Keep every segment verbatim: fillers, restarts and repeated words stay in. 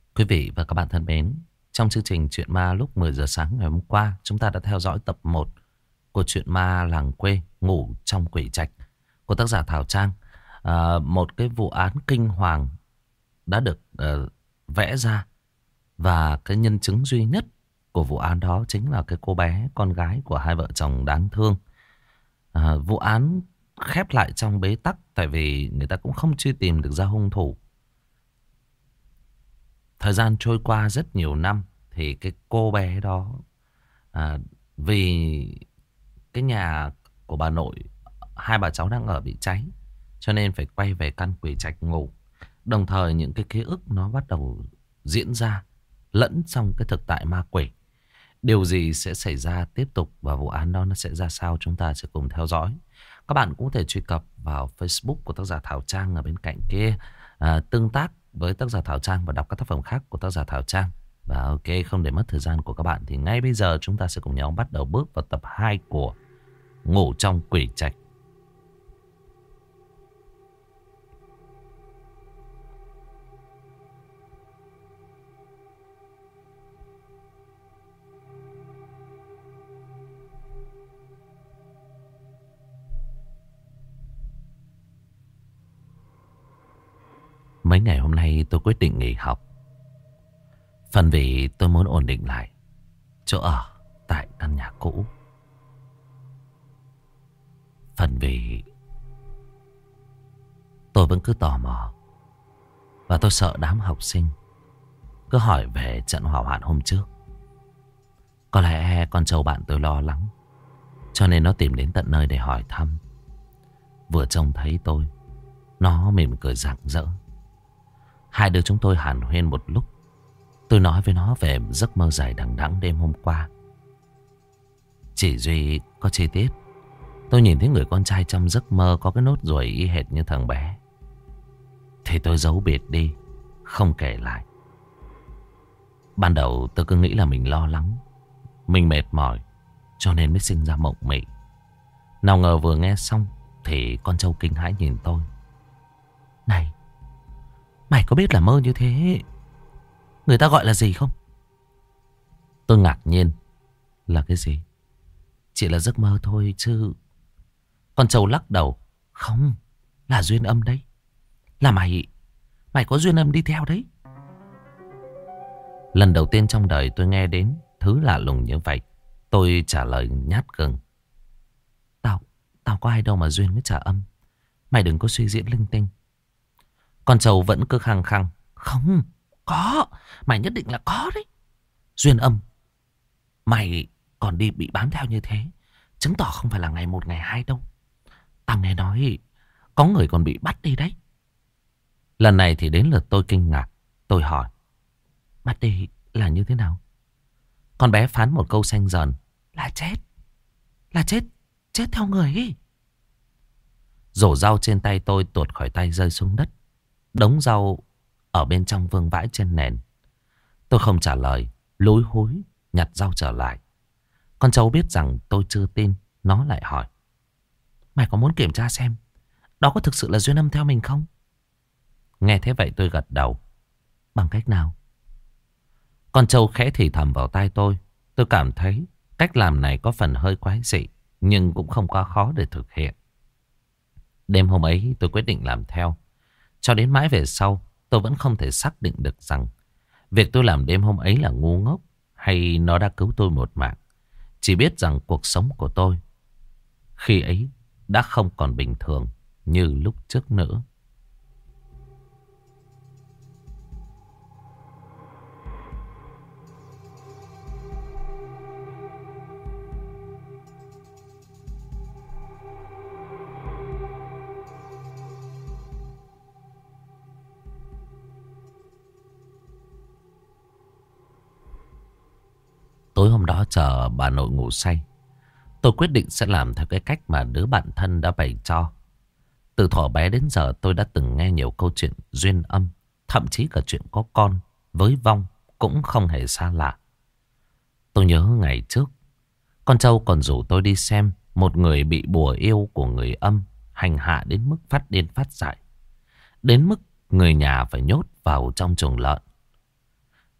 Quý vị và các bạn thân mến, trong chương trình Chuyện Ma lúc mười giờ sáng ngày hôm qua, chúng ta đã theo dõi tập một của Chuyện Ma làng quê ngủ trong quỷ trạch của tác giả Thảo Trang. À, một cái vụ án kinh hoàng đã được uh, vẽ ra, và cái nhân chứng duy nhất của vụ án đó chính là cái cô bé con gái của hai vợ chồng đáng thương. À, vụ án khép lại trong bế tắc tại vì người ta cũng không truy tìm được ra hung thủ. Thời gian trôi qua rất nhiều năm thì cái cô bé đó, à, vì cái nhà của bà nội hai bà cháu đang ở bị cháy, cho nên phải quay về căn quỷ trạch ngủ. Đồng thời những cái ký ức nó bắt đầu diễn ra lẫn trong cái thực tại ma quỷ. Điều gì sẽ xảy ra tiếp tục và vụ án đó nó sẽ ra sao, chúng ta sẽ cùng theo dõi. Các bạn cũng có thể truy cập vào Facebook của tác giả Thảo Trang ở bên cạnh kia, à, tương tác với tác giả Thảo Trang và đọc các tác phẩm khác của tác giả Thảo Trang. Và ok, không để mất thời gian của các bạn thì ngay bây giờ chúng ta sẽ cùng nhau bắt đầu bước vào tập hai của Ngủ trong quỷ trạch. Mấy ngày hôm nay tôi quyết định nghỉ học. Phần vì tôi muốn ổn định lại chỗ ở tại căn nhà cũ. Phần vì tôi vẫn cứ tò mò, và tôi sợ đám học sinh cứ hỏi về trận hỏa hoạn hôm trước. Có lẽ con trâu bạn tôi lo lắng, cho nên nó tìm đến tận nơi để hỏi thăm. Vừa trông thấy tôi, nó mỉm cười rạng rỡ. Hai đứa chúng tôi hàn huyên một lúc. Tôi nói với nó về giấc mơ dài đằng đẵng đêm hôm qua. Chỉ duy có chi tiết, tôi nhìn thấy người con trai trong giấc mơ có cái nốt ruồi y hệt như thằng bé, thì tôi giấu biệt đi, không kể lại. Ban đầu tôi cứ nghĩ là mình lo lắng, mình mệt mỏi, cho nên mới sinh ra mộng mị. Nào ngờ vừa nghe xong thì con trâu kinh hãi nhìn tôi. Này, mày có biết là mơ như thế người ta gọi là gì không? Tôi ngạc nhiên. Là cái gì? Chỉ là giấc mơ thôi chứ. Con trâu lắc đầu. Không, là duyên âm đấy. Là mày Mày có duyên âm đi theo đấy. Lần đầu tiên trong đời tôi nghe đến thứ lạ lùng như vậy. Tôi trả lời nhát gừng. Tao Tao có ai đâu mà duyên với trả âm. Mày đừng có suy diễn linh tinh. Con trâu vẫn cứ khăng khăng. Không, có. Mày nhất định là có đấy. Duyên âm. Mày còn đi bị bám theo như thế, chứng tỏ không phải là ngày một ngày hai đâu. Tao nghe nói có người còn bị bắt đi đấy. Lần này thì đến lượt tôi kinh ngạc. Tôi hỏi. Bắt đi là như thế nào? Con bé phán một câu xanh dần. Là chết. Là chết. Chết theo người ấy. Rổ rau trên tay tôi tuột khỏi tay rơi xuống đất. Đống rau ở bên trong vương vãi trên nền. Tôi không trả lời, lúi húi nhặt rau trở lại. Con trâu biết rằng tôi chưa tin, nó lại hỏi. Mày có muốn kiểm tra xem đó có thực sự là duyên âm theo mình không? Nghe thế vậy tôi gật đầu. Bằng cách nào? Con trâu khẽ thì thầm vào tai tôi. Tôi cảm thấy cách làm này có phần hơi quái dị, nhưng cũng không quá khó để thực hiện. Đêm hôm ấy tôi quyết định làm theo. Cho đến mãi về sau, tôi vẫn không thể xác định được rằng việc tôi làm đêm hôm ấy là ngu ngốc hay nó đã cứu tôi một mạng. Chỉ biết rằng cuộc sống của tôi khi ấy đã không còn bình thường như lúc trước nữa. Tối hôm đó chờ bà nội ngủ say, tôi quyết định sẽ làm theo cái cách mà đứa bạn thân đã bày cho. Từ thuở bé đến giờ tôi đã từng nghe nhiều câu chuyện duyên âm, thậm chí cả chuyện có con với vong cũng không hề xa lạ. Tôi nhớ ngày trước, con trâu còn rủ tôi đi xem một người bị bùa yêu của người âm hành hạ đến mức phát điên phát dại, đến mức người nhà phải nhốt vào trong chuồng lợn.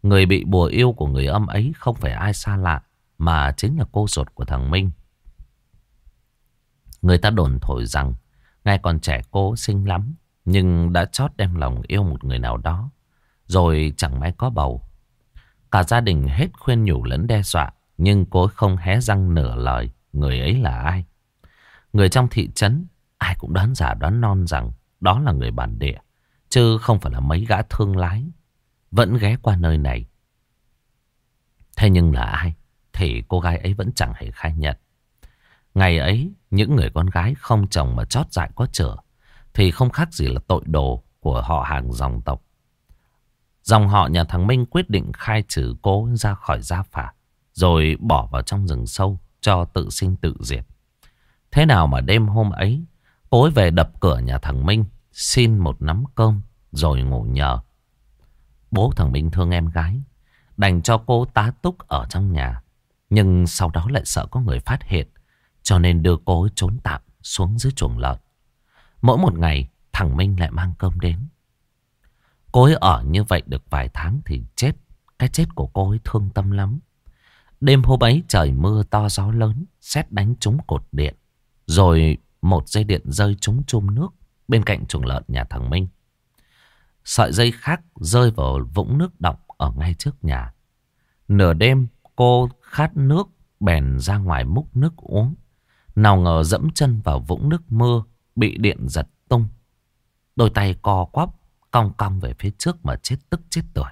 Người bị bùa yêu của người âm ấy không phải ai xa lạ, mà chính là cô ruột của thằng Minh. Người ta đồn thổi rằng ngay còn trẻ cô xinh lắm, nhưng đã chót đem lòng yêu một người nào đó, rồi chẳng may có bầu. Cả gia đình hết khuyên nhủ lẫn đe dọa, nhưng cô không hé răng nửa lời người ấy là ai. Người trong thị trấn ai cũng đoán giả đoán non rằng đó là người bản địa, chứ không phải là mấy gã thương lái vẫn ghé qua nơi này. Thế nhưng là ai thì cô gái ấy vẫn chẳng hề khai nhận. Ngày ấy, những người con gái không chồng mà chót dại có chửa thì không khác gì là tội đồ của họ hàng dòng tộc. Dòng họ nhà thằng Minh quyết định khai trừ cô ra khỏi gia phả, rồi bỏ vào trong rừng sâu cho tự sinh tự diệt. Thế nào mà đêm hôm ấy, cô ấy về đập cửa nhà thằng Minh, xin một nắm cơm rồi ngủ nhờ. Bố thằng Minh thương em gái, đành cho cô tá túc ở trong nhà. Nhưng sau đó lại sợ có người phát hiện, cho nên đưa cô ấy trốn tạm xuống dưới chuồng lợn. Mỗi một ngày thằng Minh lại mang cơm đến. Cô ấy ở như vậy được vài tháng thì chết. Cái chết của cô ấy thương tâm lắm. Đêm hôm ấy trời mưa to gió lớn, sét đánh trúng cột điện, rồi một dây điện rơi trúng chum nước bên cạnh chuồng lợn nhà thằng Minh. Sợi dây khác rơi vào vũng nước đọng ở ngay trước nhà. Nửa đêm cô khát nước bèn ra ngoài múc nước uống. Nào ngờ dẫm chân vào vũng nước mưa, bị điện giật tung. Đôi tay co quắp cong cong về phía trước mà chết tức chết tưởi.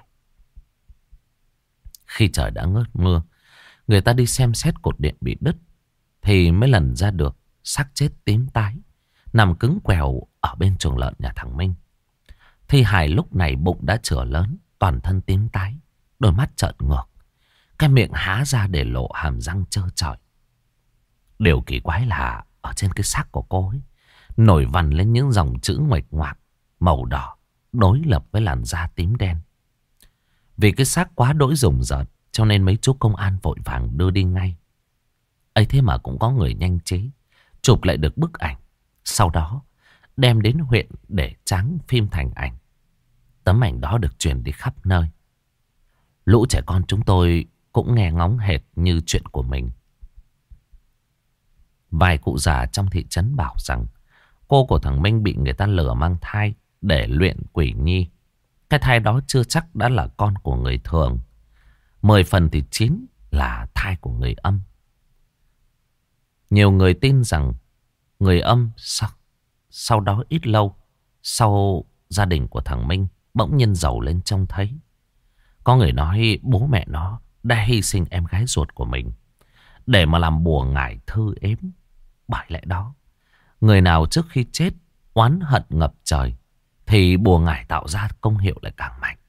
Khi trời đã ngớt mưa, người ta đi xem xét cột điện bị đứt thì mới lần ra được xác chết tím tái nằm cứng quèo ở bên chuồng lợn nhà thằng Minh. Thi hài lúc này bụng đã chửa lớn, toàn thân tím tái, đôi mắt trợn ngược, cái miệng há ra để lộ hàm răng trơ trọi. Điều kỳ quái là ở trên cái xác của cô ấy nổi vằn lên những dòng chữ nguệch ngoạc màu đỏ đối lập với làn da tím đen. Vì cái xác quá đỗi rùng rợn cho nên mấy chú công an vội vàng đưa đi ngay. Ấy thế mà cũng có người nhanh trí chụp lại được bức ảnh, sau đó đem đến huyện để tráng phim thành ảnh. Tấm ảnh đó được truyền đi khắp nơi. Lũ trẻ con chúng tôi cũng nghe ngóng hệt như chuyện của mình. Vài cụ già trong thị trấn bảo rằng cô của thằng Minh bị người ta lừa mang thai để luyện quỷ nhi. Cái thai đó chưa chắc đã là con của người thường. Mười phần thì chín là thai của người âm. Nhiều người tin rằng người âm sau, sau đó ít lâu, sau gia đình của thằng Minh bỗng nhiên giàu lên trông thấy. Có người nói bố mẹ nó đã hy sinh em gái ruột của mình để mà làm bùa ngải thư ếm. Bởi lẽ đó, người nào trước khi chết oán hận ngập trời thì bùa ngải tạo ra công hiệu lại càng mạnh.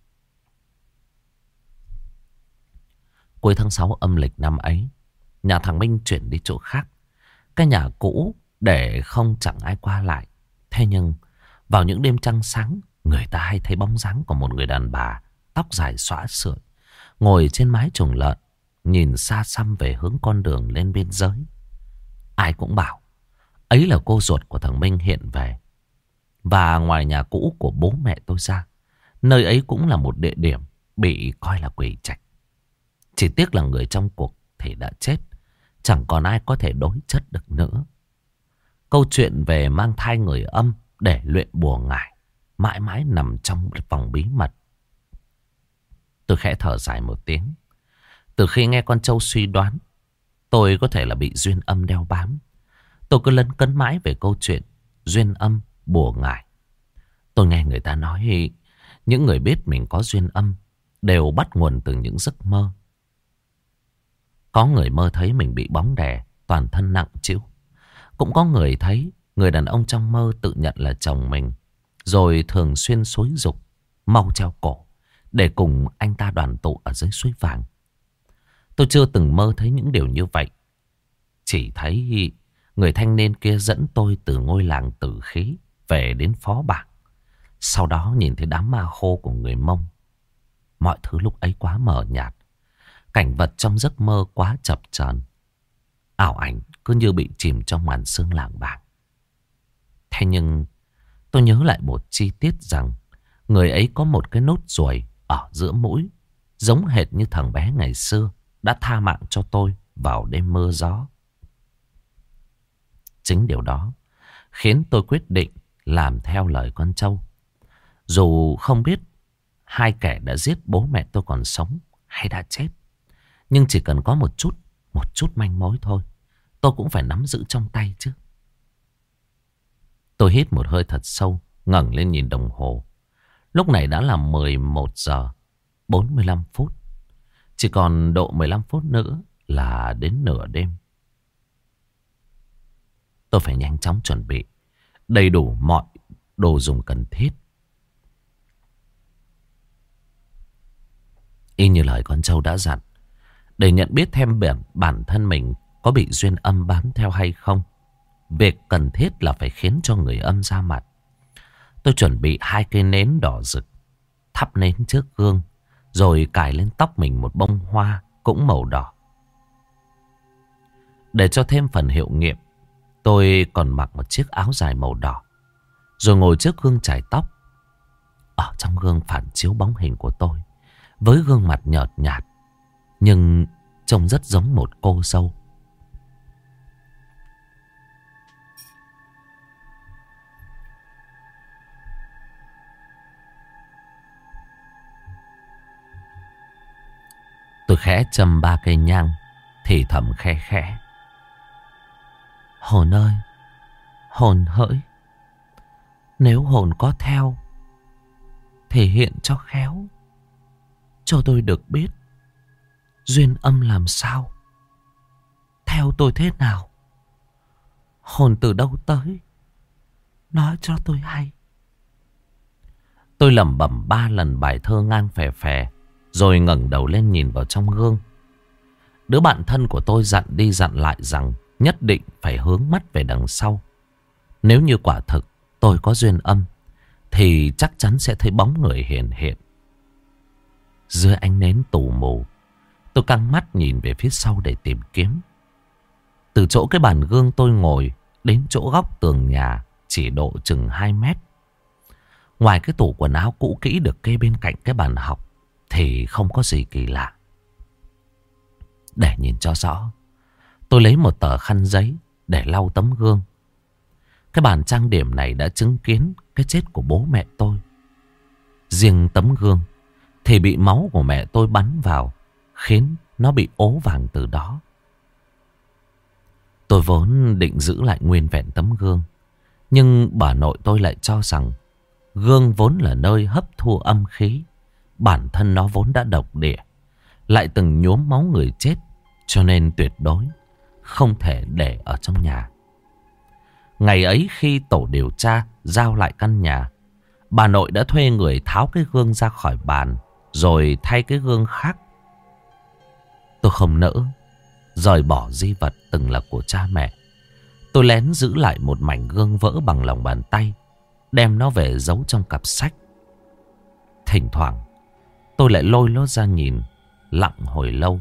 Cuối tháng sáu âm lịch năm ấy, nhà thằng Minh chuyển đi chỗ khác. Cái nhà cũ để không chẳng ai qua lại. Thế nhưng vào những đêm trăng sáng, người ta hay thấy bóng dáng của một người đàn bà tóc dài xõa sườn ngồi trên mái chuồng lợn, nhìn xa xăm về hướng con đường lên biên giới. Ai cũng bảo ấy là cô ruột của thằng Minh hiện về. Và ngoài nhà cũ của bố mẹ tôi ra, nơi ấy cũng là một địa điểm bị coi là quỷ trạch. Chỉ tiếc là người trong cuộc thì đã chết, chẳng còn ai có thể đối chất được nữa. Câu chuyện về mang thai người âm để luyện bùa ngải mãi mãi nằm trong vòng bí mật. Tôi khẽ thở dài một tiếng. Từ khi nghe con trâu suy đoán tôi có thể là bị duyên âm đeo bám, tôi cứ lấn cấn mãi về câu chuyện duyên âm bùa ngải. Tôi nghe người ta nói những người biết mình có duyên âm đều bắt nguồn từ những giấc mơ. Có người mơ thấy mình bị bóng đè, toàn thân nặng trĩu. Cũng có người thấy người đàn ông trong mơ tự nhận là chồng mình, rồi thường xuyên xúi giục mau treo cổ để cùng anh ta đoàn tụ ở dưới suối vàng. Tôi chưa từng mơ thấy những điều như vậy. Chỉ thấy người thanh niên kia dẫn tôi từ ngôi làng Tử Khí về đến Phó Bảng. Sau đó nhìn thấy đám ma khô của người Mông. Mọi thứ lúc ấy quá mờ nhạt. Cảnh vật trong giấc mơ quá chập chờn. Ảo ảnh cứ như bị chìm trong màn sương làng bảng. Thế nhưng tôi nhớ lại một chi tiết rằng người ấy có một cái nốt ruồi ở giữa mũi giống hệt như thằng bé ngày xưa đã tha mạng cho tôi vào đêm mưa gió. Chính điều đó khiến tôi quyết định làm theo lời con trâu. Dù không biết hai kẻ đã giết bố mẹ tôi còn sống hay đã chết, nhưng chỉ cần có một chút, một chút manh mối thôi, tôi cũng phải nắm giữ trong tay chứ. Tôi hít một hơi thật sâu, ngẩng lên nhìn đồng hồ. Lúc này đã là mười một giờ bốn mươi lăm phút. Chỉ còn độ mười lăm phút nữa là đến nửa đêm. Tôi phải nhanh chóng chuẩn bị đầy đủ mọi đồ dùng cần thiết. Y như lời con trâu đã dặn, để nhận biết thêm bản, bản thân mình có bị duyên âm bám theo hay không, việc cần thiết là phải khiến cho người âm ra mặt. Tôi chuẩn bị hai cây nến đỏ rực, thắp nến trước gương, rồi cài lên tóc mình một bông hoa cũng màu đỏ. Để cho thêm phần hiệu nghiệm, tôi còn mặc một chiếc áo dài màu đỏ, rồi ngồi trước gương chải tóc. Ở trong gương phản chiếu bóng hình của tôi, với gương mặt nhợt nhạt, nhưng trông rất giống một cô dâu. Tôi khẽ châm ba cây nhang, thì thầm khe khẽ: hồn ơi, hồn hỡi, nếu hồn có theo thể hiện cho khéo, cho tôi được biết duyên âm làm sao, theo tôi thế nào, hồn từ đâu tới, nói cho tôi hay. Tôi lẩm bẩm ba lần bài thơ ngang phè phè, rồi ngẩng đầu lên nhìn vào trong gương. Đứa bạn thân của tôi dặn đi dặn lại rằng nhất định phải hướng mắt về đằng sau. Nếu như quả thực tôi có duyên âm, thì chắc chắn sẽ thấy bóng người hiện hiện. Dưới ánh nến tù mù, tôi căng mắt nhìn về phía sau để tìm kiếm. Từ chỗ cái bàn gương tôi ngồi đến chỗ góc tường nhà chỉ độ chừng hai mét. Ngoài cái tủ quần áo cũ kỹ được kê bên cạnh cái bàn học thì không có gì kỳ lạ. Để nhìn cho rõ, tôi lấy một tờ khăn giấy để lau tấm gương. Cái bàn trang điểm này đã chứng kiến cái chết của bố mẹ tôi. Riêng tấm gương thì bị máu của mẹ tôi bắn vào, khiến nó bị ố vàng từ đó. Tôi vốn định giữ lại nguyên vẹn tấm gương, nhưng bà nội tôi lại cho rằng gương vốn là nơi hấp thu âm khí, bản thân nó vốn đã độc địa, lại từng nhuốm máu người chết, cho nên tuyệt đối không thể để ở trong nhà. Ngày ấy khi tổ điều tra giao lại căn nhà, bà nội đã thuê người tháo cái gương ra khỏi bàn, rồi thay cái gương khác. Tôi không nỡ rời bỏ di vật từng là của cha mẹ. Tôi lén giữ lại một mảnh gương vỡ bằng lòng bàn tay, đem nó về giấu trong cặp sách. Thỉnh thoảng tôi lại lôi nó ra nhìn, lặng hồi lâu.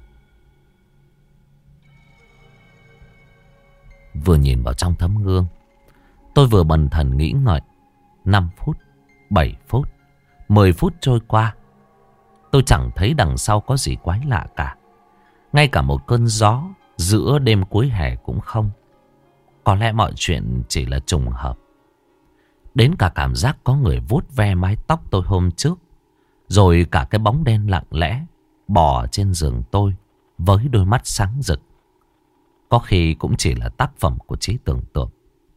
Vừa nhìn vào trong tấm gương, tôi vừa bần thần nghĩ ngợi. Năm phút, bảy phút, mười phút trôi qua, tôi chẳng thấy đằng sau có gì quái lạ cả. Ngay cả một cơn gió giữa đêm cuối hè cũng không. Có lẽ mọi chuyện chỉ là trùng hợp. Đến cả cảm giác có người vuốt ve mái tóc tôi hôm trước, rồi cả cái bóng đen lặng lẽ bò trên giường tôi với đôi mắt sáng rực, có khi cũng chỉ là tác phẩm của trí tưởng tượng.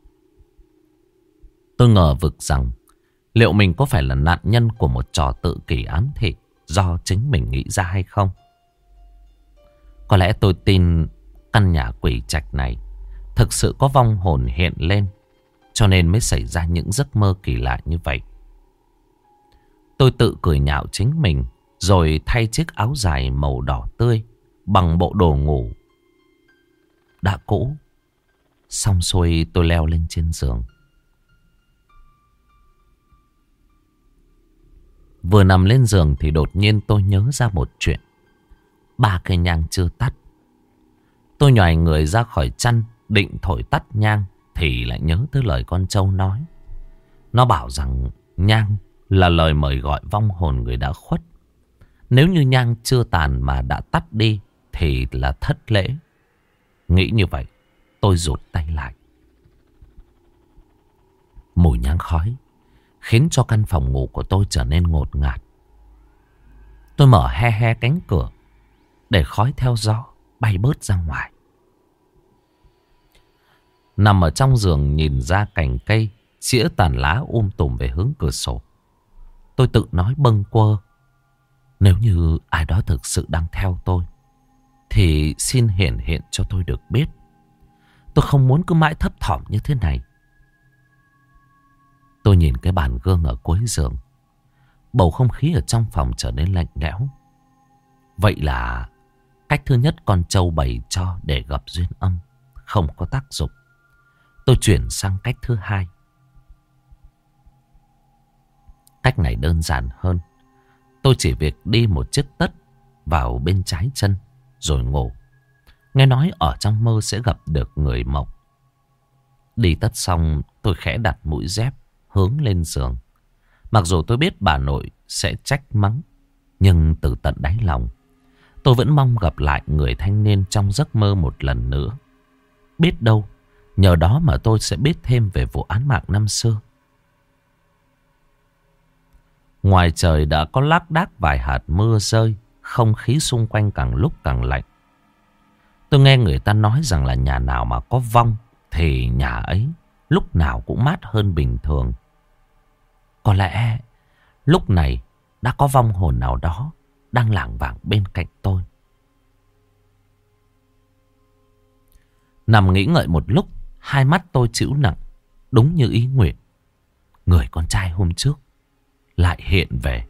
Tôi ngờ vực rằng liệu mình có phải là nạn nhân của một trò tự kỷ ám thị do chính mình nghĩ ra hay không. Có lẽ tôi tin căn nhà quỷ trạch này thực sự có vong hồn hiện lên, cho nên mới xảy ra những giấc mơ kỳ lạ như vậy. Tôi tự cười nhạo chính mình, rồi thay chiếc áo dài màu đỏ tươi bằng bộ đồ ngủ đã cũ. Xong xuôi tôi leo lên trên giường. Vừa nằm lên giường thì đột nhiên tôi nhớ ra một chuyện. Ba cây nhang chưa tắt. Tôi nhoài người ra khỏi chăn định thổi tắt nhang, thì lại nhớ tới lời con trâu nói. Nó bảo rằng nhang là lời mời gọi vong hồn người đã khuất. Nếu như nhang chưa tàn mà đã tắt đi thì là thất lễ. Nghĩ như vậy, tôi rụt tay lại. Mùi nhang khói khiến cho căn phòng ngủ của tôi trở nên ngột ngạt. Tôi mở he he cánh cửa để khói theo gió bay bớt ra ngoài. Nằm ở trong giường nhìn ra cành cây chĩa tàn lá um tùm về hướng cửa sổ, tôi tự nói bâng quơ. Nếu như ai đó thực sự đang theo tôi thì xin hiển hiện cho tôi được biết. Tôi không muốn cứ mãi thấp thỏm như thế này. Tôi nhìn cái bàn gương ở cuối giường. Bầu không khí ở trong phòng trở nên lạnh lẽo. Vậy là cách thứ nhất con trâu bày cho để gặp duyên âm không có tác dụng. Tôi chuyển sang cách thứ hai. Cách này đơn giản hơn. Tôi chỉ việc đi một chiếc tất vào bên trái chân rồi ngủ. Nghe nói ở trong mơ sẽ gặp được người mộng. Đi tất xong tôi khẽ đặt mũi dép hướng lên giường. Mặc dù tôi biết bà nội sẽ trách mắng, nhưng từ tận đáy lòng tôi vẫn mong gặp lại người thanh niên trong giấc mơ một lần nữa. Biết đâu nhờ đó mà tôi sẽ biết thêm về vụ án mạng năm xưa. Ngoài trời đã có lác đác vài hạt mưa rơi. Không khí xung quanh càng lúc càng lạnh. Tôi nghe người ta nói rằng là nhà nào mà có vong thì nhà ấy lúc nào cũng mát hơn bình thường. Có lẽ lúc này đã có vong hồn nào đó đang lảng vảng bên cạnh tôi. Nằm nghĩ ngợi một lúc, hai mắt tôi trĩu nặng. Đúng như ý nguyện, người con trai hôm trước lại hiện về.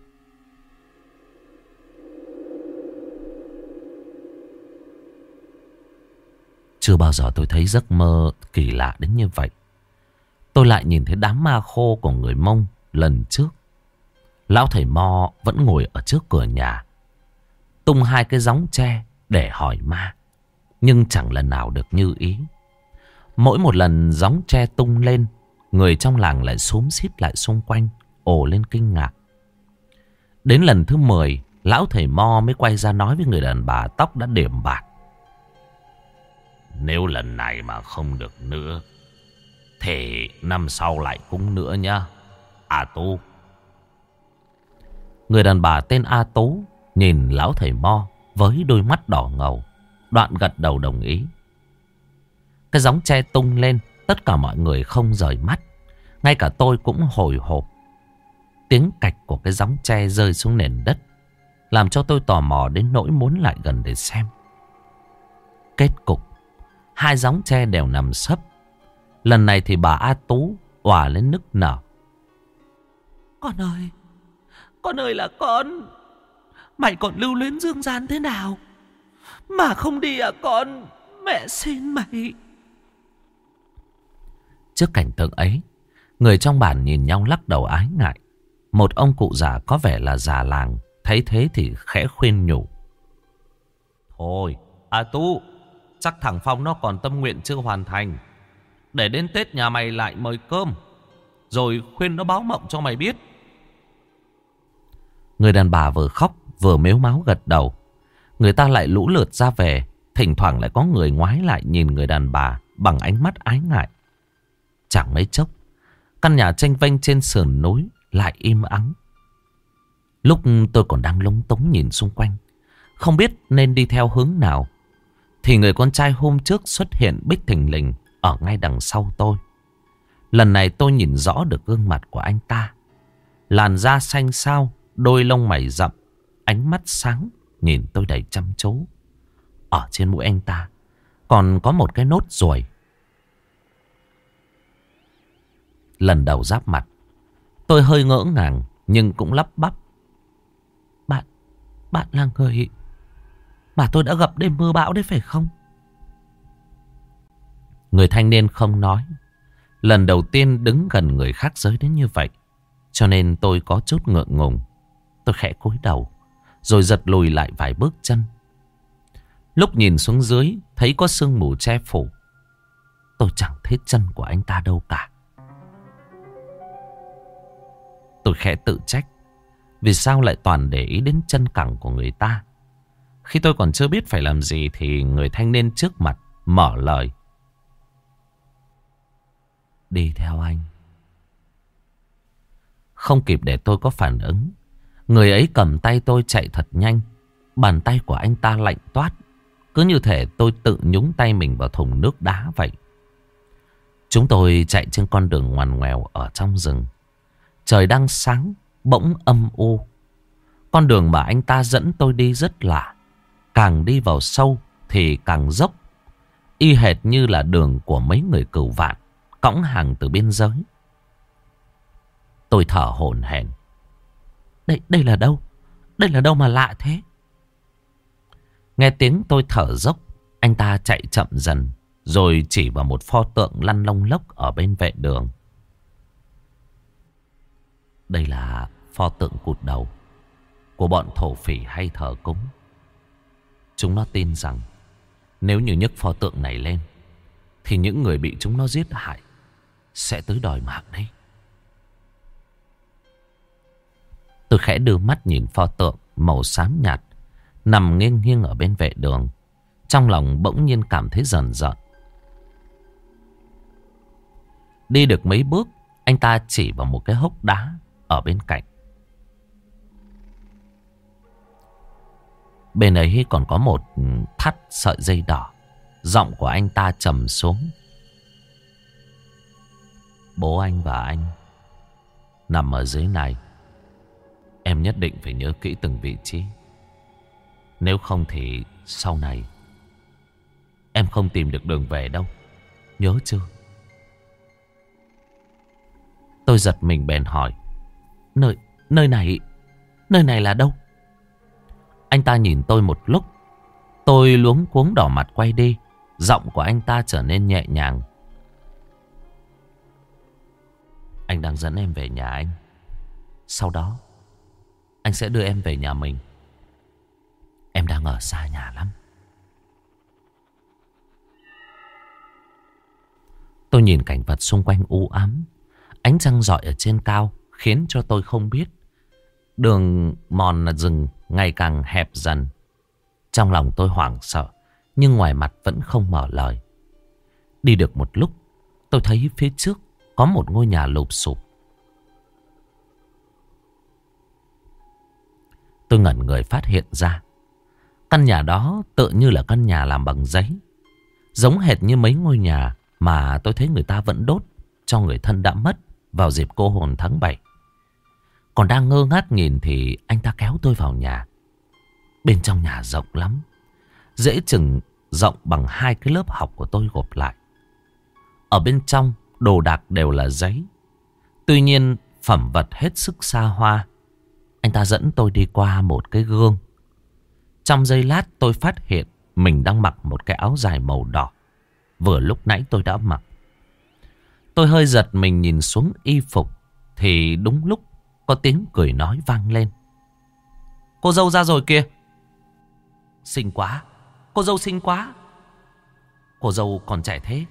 Chưa bao giờ tôi thấy giấc mơ kỳ lạ đến như vậy. Tôi lại nhìn thấy đám ma khô của người Mông lần trước. Lão thầy Mo vẫn ngồi ở trước cửa nhà, tung hai cái gióng tre để hỏi ma, nhưng chẳng lần nào được như ý. Mỗi một lần gióng tre tung lên, người trong làng lại xúm xít lại xung quanh, ồ lên kinh ngạc. Đến lần thứ mười, lão thầy Mo mới quay ra nói với người đàn bà tóc đã điểm bạc: nếu lần này mà không được nữa thì năm sau lại cúng nữa nhá, A Tú. Người đàn bà tên A Tú nhìn lão thầy Mo với đôi mắt đỏ ngầu, đoạn gật đầu đồng ý. Cái gióng tre tung lên, tất cả mọi người không rời mắt. Ngay cả tôi cũng hồi hộp. Tiếng cạch của cái gióng tre rơi xuống nền đất làm cho tôi tò mò đến nỗi muốn lại gần để xem. Kết cục, hai gióng tre đều nằm sấp. Lần này thì bà A Tú òa lên nức nở: con ơi, con ơi là con, mày còn lưu luyến dương gian thế nào mà không đi à con, mẹ xin mày. Trước cảnh tượng ấy, người trong bản nhìn nhau lắc đầu ái ngại. Một ông cụ già có vẻ là già làng thấy thế thì khẽ khuyên nhủ: thôi A Tú, chắc thằng Phong nó còn tâm nguyện chưa hoàn thành. Để đến Tết nhà mày lại mời cơm, rồi khuyên nó báo mộng cho mày biết. Người đàn bà vừa khóc vừa mếu máo gật đầu. Người ta lại lũ lượt ra về. Thỉnh thoảng lại có người ngoái lại nhìn người đàn bà bằng ánh mắt ái ngại. Chẳng mấy chốc, căn nhà chênh vênh trên sườn núi lại im ắng. Lúc tôi còn đang lúng túng nhìn xung quanh, không biết nên đi theo hướng nào, thì người con trai hôm trước xuất hiện bích thình lình ở ngay đằng sau tôi. Lần này tôi nhìn rõ được gương mặt của anh ta. Làn da xanh xao, đôi lông mày rậm, ánh mắt sáng, nhìn tôi đầy chăm chú. Ở trên mũi anh ta còn có một cái nốt ruồi. Lần đầu giáp mặt, tôi hơi ngỡ ngàng nhưng cũng lắp bắp: Bạn, bạn là người mà tôi đã gặp đêm mưa bão đấy phải không? Người thanh niên không nói. Lần đầu tiên đứng gần người khác giới đến như vậy, cho nên tôi có chút ngượng ngùng. Tôi khẽ cúi đầu, rồi giật lùi lại vài bước chân. Lúc nhìn xuống dưới, thấy có sương mù che phủ. Tôi chẳng thấy chân của anh ta đâu cả. Tôi khẽ tự trách. Vì sao lại toàn để ý đến chân cẳng của người ta? Khi tôi còn chưa biết phải làm gì thì người thanh niên trước mặt mở lời. Đi theo anh. Không kịp để tôi có phản ứng, người ấy cầm tay tôi chạy thật nhanh. Bàn tay của anh ta lạnh toát, cứ như thể tôi tự nhúng tay mình vào thùng nước đá vậy. Chúng tôi chạy trên con đường ngoằn ngoèo ở trong rừng. Trời đang sáng, bỗng âm u. Con đường mà anh ta dẫn tôi đi rất lạ. Càng đi vào sâu thì càng dốc, y hệt như là đường của mấy người cừu vạn cõng hàng từ biên giới. Tôi thở hổn hển. Đây, đây là đâu? Đây là đâu mà lạ thế? Nghe tiếng tôi thở dốc, anh ta chạy chậm dần, rồi chỉ vào một pho tượng lăn lông lốc ở bên vệ đường. Đây là pho tượng cụt đầu của bọn thổ phỉ hay thờ cúng. Chúng nó tin rằng nếu như nhấc pho tượng này lên thì những người bị chúng nó giết hại sẽ tới đòi mạng đấy. Tôi khẽ đưa mắt nhìn pho tượng màu xám nhạt nằm nghiêng nghiêng ở bên vệ đường. Trong lòng bỗng nhiên cảm thấy rờn rợn. Đi được mấy bước, anh ta chỉ vào một cái hốc đá ở bên cạnh. Bên ấy còn có một thắt sợi dây đỏ. Giọng của anh ta trầm xuống. Bố anh và anh nằm ở dưới này. Em nhất định phải nhớ kỹ từng vị trí. Nếu không thì sau này em không tìm được đường về đâu. Nhớ chưa? Tôi giật mình bèn hỏi. Nơi, nơi này, nơi này là đâu? Anh ta nhìn tôi một lúc. Tôi luống cuống đỏ mặt quay đi. Giọng của anh ta trở nên nhẹ nhàng. Anh đang dẫn em về nhà anh. Sau đó anh sẽ đưa em về nhà mình. Em đang ở xa nhà lắm. Tôi nhìn cảnh vật xung quanh u ám. Ánh trăng rọi ở trên cao khiến cho tôi không biết. Đường mòn rừng ngày càng hẹp dần. Trong lòng tôi hoảng sợ, nhưng ngoài mặt vẫn không mở lời. Đi được một lúc, tôi thấy phía trước có một ngôi nhà lụp xụp. Tôi ngẩn người phát hiện ra căn nhà đó tự như là căn nhà làm bằng giấy, giống hệt như mấy ngôi nhà mà tôi thấy người ta vẫn đốt cho người thân đã mất vào dịp cô hồn tháng bảy. Còn đang ngơ ngác nhìn thì anh ta kéo tôi vào nhà. Bên trong nhà rộng lắm, dễ chừng rộng bằng hai cái lớp học của tôi gộp lại. Ở bên trong đồ đạc đều là giấy, tuy nhiên phẩm vật hết sức xa hoa. Anh ta dẫn tôi đi qua một cái gương. Trong giây lát tôi phát hiện mình đang mặc một cái áo dài màu đỏ, vừa lúc nãy tôi đã mặc. Tôi hơi giật mình nhìn xuống y phục thì đúng lúc có tiếng cười nói vang lên. Cô dâu ra rồi kìa. Xinh quá. Cô dâu xinh quá. Cô dâu còn trẻ thế.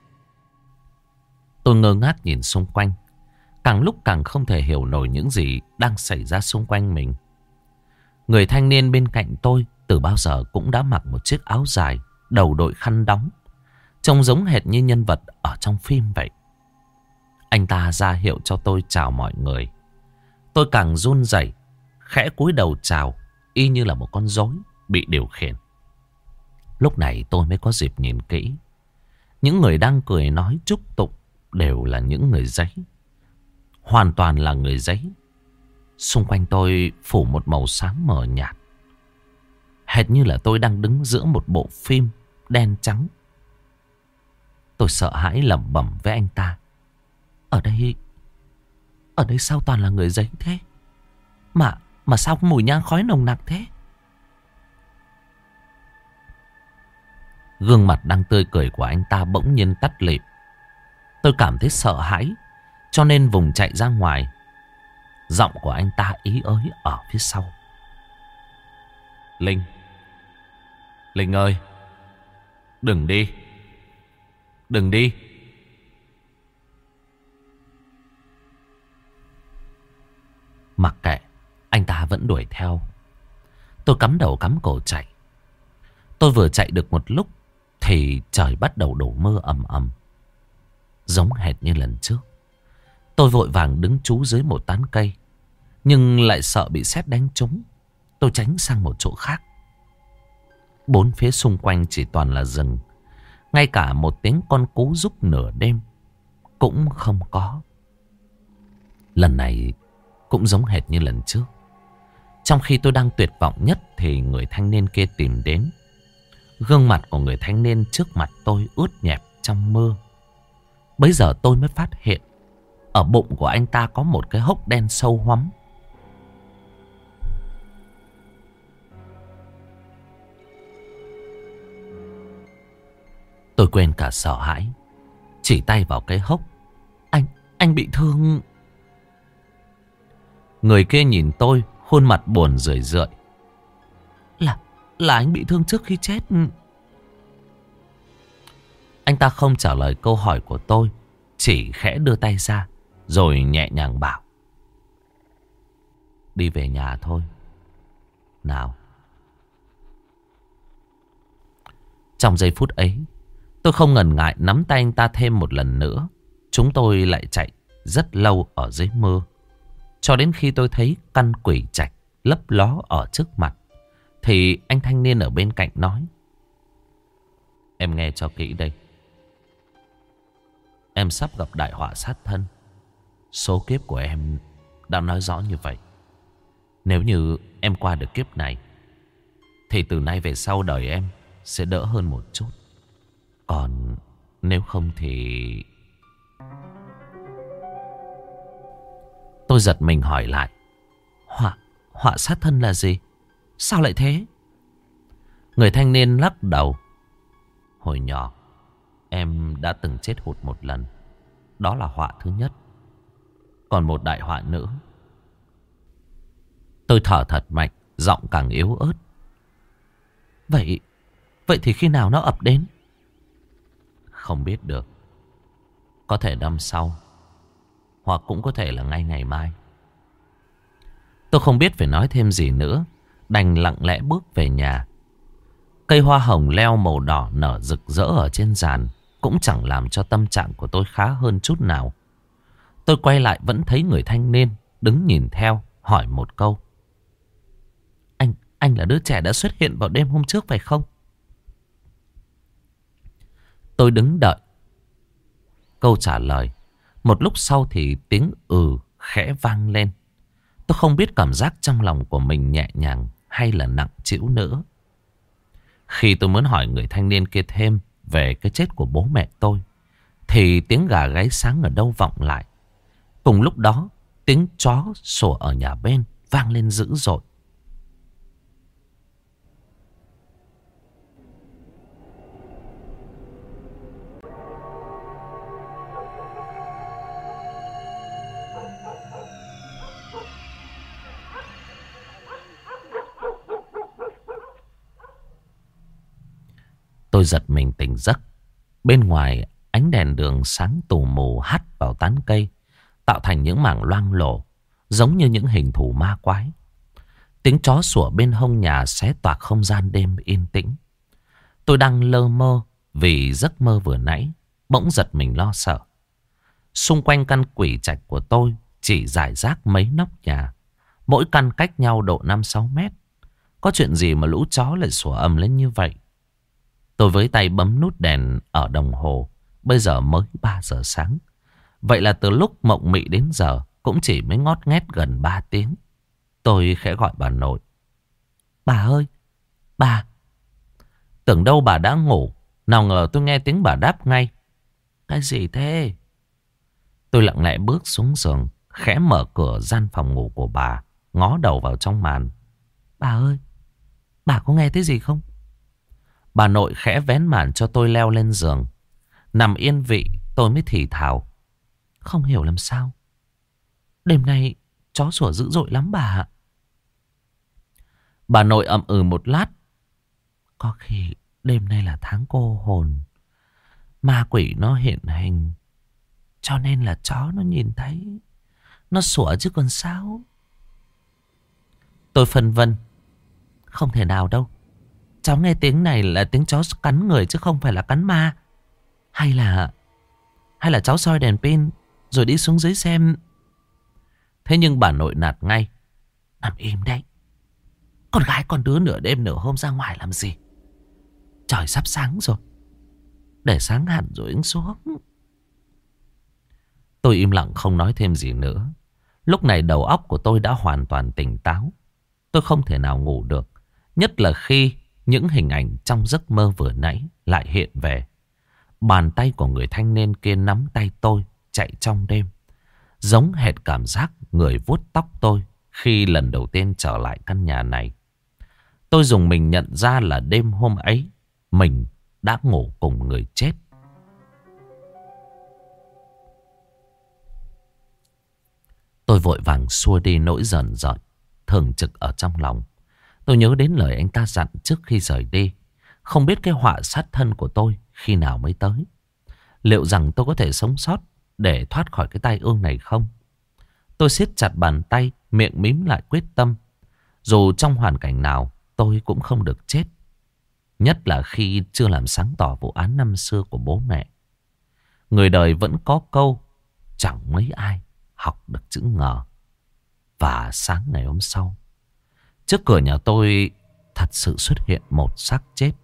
Tôi ngơ ngác nhìn xung quanh, càng lúc càng không thể hiểu nổi những gì đang xảy ra xung quanh mình. Người thanh niên bên cạnh tôi từ bao giờ cũng đã mặc một chiếc áo dài, đầu đội khăn đóng, trông giống hệt như nhân vật ở trong phim vậy. Anh ta ra hiệu cho tôi chào mọi người. Tôi càng run rẩy, khẽ cúi đầu chào, y như là một con rối bị điều khiển. Lúc này tôi mới có dịp nhìn kỹ. Những người đang cười nói chúc tụng đều là những người giấy. Hoàn toàn là người giấy. Xung quanh tôi phủ một màu xám mờ nhạt, hệt như là tôi đang đứng giữa một bộ phim đen trắng. Tôi sợ hãi lẩm bẩm với anh ta. Ở đây, ở đây sao toàn là người giấy thế? Mà, mà sao có mùi nhang khói nồng nặc thế? Gương mặt đang tươi cười của anh ta bỗng nhiên tắt lịm. Tôi cảm thấy sợ hãi, cho nên vùng chạy ra ngoài. Giọng của anh ta ý ới ở phía sau. Linh, Linh ơi, đừng đi, đừng đi. Mặc kệ, Anh ta vẫn đuổi theo. Tôi cắm đầu cắm cổ chạy. Tôi vừa chạy được một lúc thì trời bắt đầu đổ mưa ầm ầm, giống hệt như lần trước. Tôi vội vàng đứng trú dưới một tán cây, nhưng lại sợ bị sét đánh trúng. Tôi tránh sang một chỗ khác. Bốn phía xung quanh chỉ toàn là rừng. Ngay cả một tiếng con cú rúc nửa đêm cũng không có. Lần này cũng giống hệt như lần trước. Trong khi tôi đang tuyệt vọng nhất thì người thanh niên kia tìm đến. Gương mặt của người thanh niên trước mặt tôi ướt nhẹp trong mưa. Bấy giờ tôi mới phát hiện ở bụng của anh ta có một cái hốc đen sâu hoắm. Tôi quên cả sợ hãi, chỉ tay vào cái hốc. Anh, anh bị thương. Người kia nhìn tôi, khuôn mặt buồn rười rượi. Là, là anh bị thương trước khi chết. Anh ta không trả lời câu hỏi của tôi, chỉ khẽ đưa tay ra, rồi nhẹ nhàng bảo: đi về nhà thôi. Nào. Trong giây phút ấy, tôi không ngần ngại nắm tay anh ta thêm một lần nữa. Chúng tôi lại chạy rất lâu ở dưới mưa, cho đến khi tôi thấy căn quỷ trạch lấp ló ở trước mặt, thì anh thanh niên ở bên cạnh nói: em nghe cho kỹ đây. Em sắp gặp đại họa sát thân. Số kiếp của em đã nói rõ như vậy. Nếu như em qua được kiếp này, thì từ nay về sau đời em sẽ đỡ hơn một chút. Còn nếu không thì... Tôi giật mình hỏi lại: Họa, họa sát thân là gì? Sao lại thế? Người thanh niên lắc đầu: hồi nhỏ em đã từng chết hụt một lần. Đó là họa thứ nhất. Còn một đại họa nữa. Tôi thở thật mạnh, giọng càng yếu ớt. Vậy, vậy thì khi nào nó ập đến? Không biết được. Có thể năm sau, hoặc cũng có thể là ngay ngày mai. Tôi không biết phải nói thêm gì nữa, đành lặng lẽ bước về nhà. Cây hoa hồng leo màu đỏ nở rực rỡ ở trên giàn cũng chẳng làm cho tâm trạng của tôi khá hơn chút nào. Tôi quay lại vẫn thấy người thanh niên đứng nhìn theo, hỏi một câu: Anh, anh là đứa trẻ đã xuất hiện vào đêm hôm trước phải không? Tôi đứng đợi câu trả lời. Một lúc sau thì tiếng ừ khẽ vang lên. Tôi không biết cảm giác trong lòng của mình nhẹ nhàng hay là nặng trĩu nữa. Khi tôi muốn hỏi người thanh niên kia thêm về cái chết của bố mẹ tôi, thì tiếng gà gáy sáng ở đâu vọng lại. Cùng lúc đó, tiếng chó sủa ở nhà bên vang lên dữ dội. Tôi giật mình tỉnh giấc. Bên ngoài ánh đèn đường sáng tù mù hắt vào tán cây, tạo thành những mảng loang lổ, giống như những hình thù ma quái. Tiếng chó sủa bên hông nhà xé toạc không gian đêm yên tĩnh. Tôi đang lơ mơ vì giấc mơ vừa nãy, bỗng giật mình lo sợ. Xung quanh căn quỷ trạch của tôi chỉ rải rác mấy nóc nhà, mỗi căn cách nhau độ năm sáu mét. Có chuyện gì mà lũ chó lại sủa ầm lên như vậy? Tôi với tay bấm nút đèn ở đồng hồ. Bây giờ mới ba giờ sáng. Vậy là từ lúc mộng mị đến giờ cũng chỉ mới ngót nghét gần ba tiếng. Tôi khẽ gọi bà nội: Bà ơi, bà. Tưởng đâu bà đã ngủ, nào ngờ tôi nghe tiếng bà đáp ngay: Cái gì thế? Tôi lặng lẽ bước xuống giường, khẽ mở cửa gian phòng ngủ của bà, ngó đầu vào trong màn. Bà ơi, bà có nghe thấy gì không? Bà nội khẽ vén màn cho tôi leo lên giường. Nằm yên vị, tôi mới thì thào: Không hiểu làm sao, đêm nay chó sủa dữ dội lắm bà ạ. Bà nội ậm ừ một lát: Có khi đêm nay là tháng cô hồn, ma quỷ nó hiện hình, cho nên là chó nó nhìn thấy, nó sủa chứ còn sao. Tôi phân vân. Không thể nào đâu. Cháu nghe tiếng này là tiếng chó cắn người chứ không phải là cắn ma. Hay là... Hay là cháu soi đèn pin rồi đi xuống dưới xem. Thế nhưng bà nội nạt ngay. Nằm im đấy. Con gái con đứa nửa đêm nửa hôm ra ngoài làm gì? Trời sắp sáng rồi. Để sáng hẳn rồi ứng xuống. Tôi im lặng không nói thêm gì nữa. Lúc này đầu óc của tôi đã hoàn toàn tỉnh táo. Tôi không thể nào ngủ được. Nhất là khi những hình ảnh trong giấc mơ vừa nãy lại hiện về. Bàn tay của người thanh niên kia nắm tay tôi chạy trong đêm. Giống hệt cảm giác người vuốt tóc tôi khi lần đầu tiên trở lại căn nhà này. Tôi dùng mình nhận ra là đêm hôm ấy mình đã ngủ cùng người chết. Tôi vội vàng xua đi nỗi dần dợn thường trực ở trong lòng. Tôi nhớ đến lời anh ta dặn trước khi rời đi. Không biết cái họa sát thân của tôi khi nào mới tới. Liệu rằng tôi có thể sống sót để thoát khỏi cái tai ương này không? Tôi siết chặt bàn tay, miệng mím lại quyết tâm. Dù trong hoàn cảnh nào tôi cũng không được chết. Nhất là khi chưa làm sáng tỏ vụ án năm xưa của bố mẹ. Người đời vẫn có câu chẳng mấy ai học được chữ ngờ. Và sáng ngày hôm sau, trước cửa nhà tôi thật sự xuất hiện một xác chết.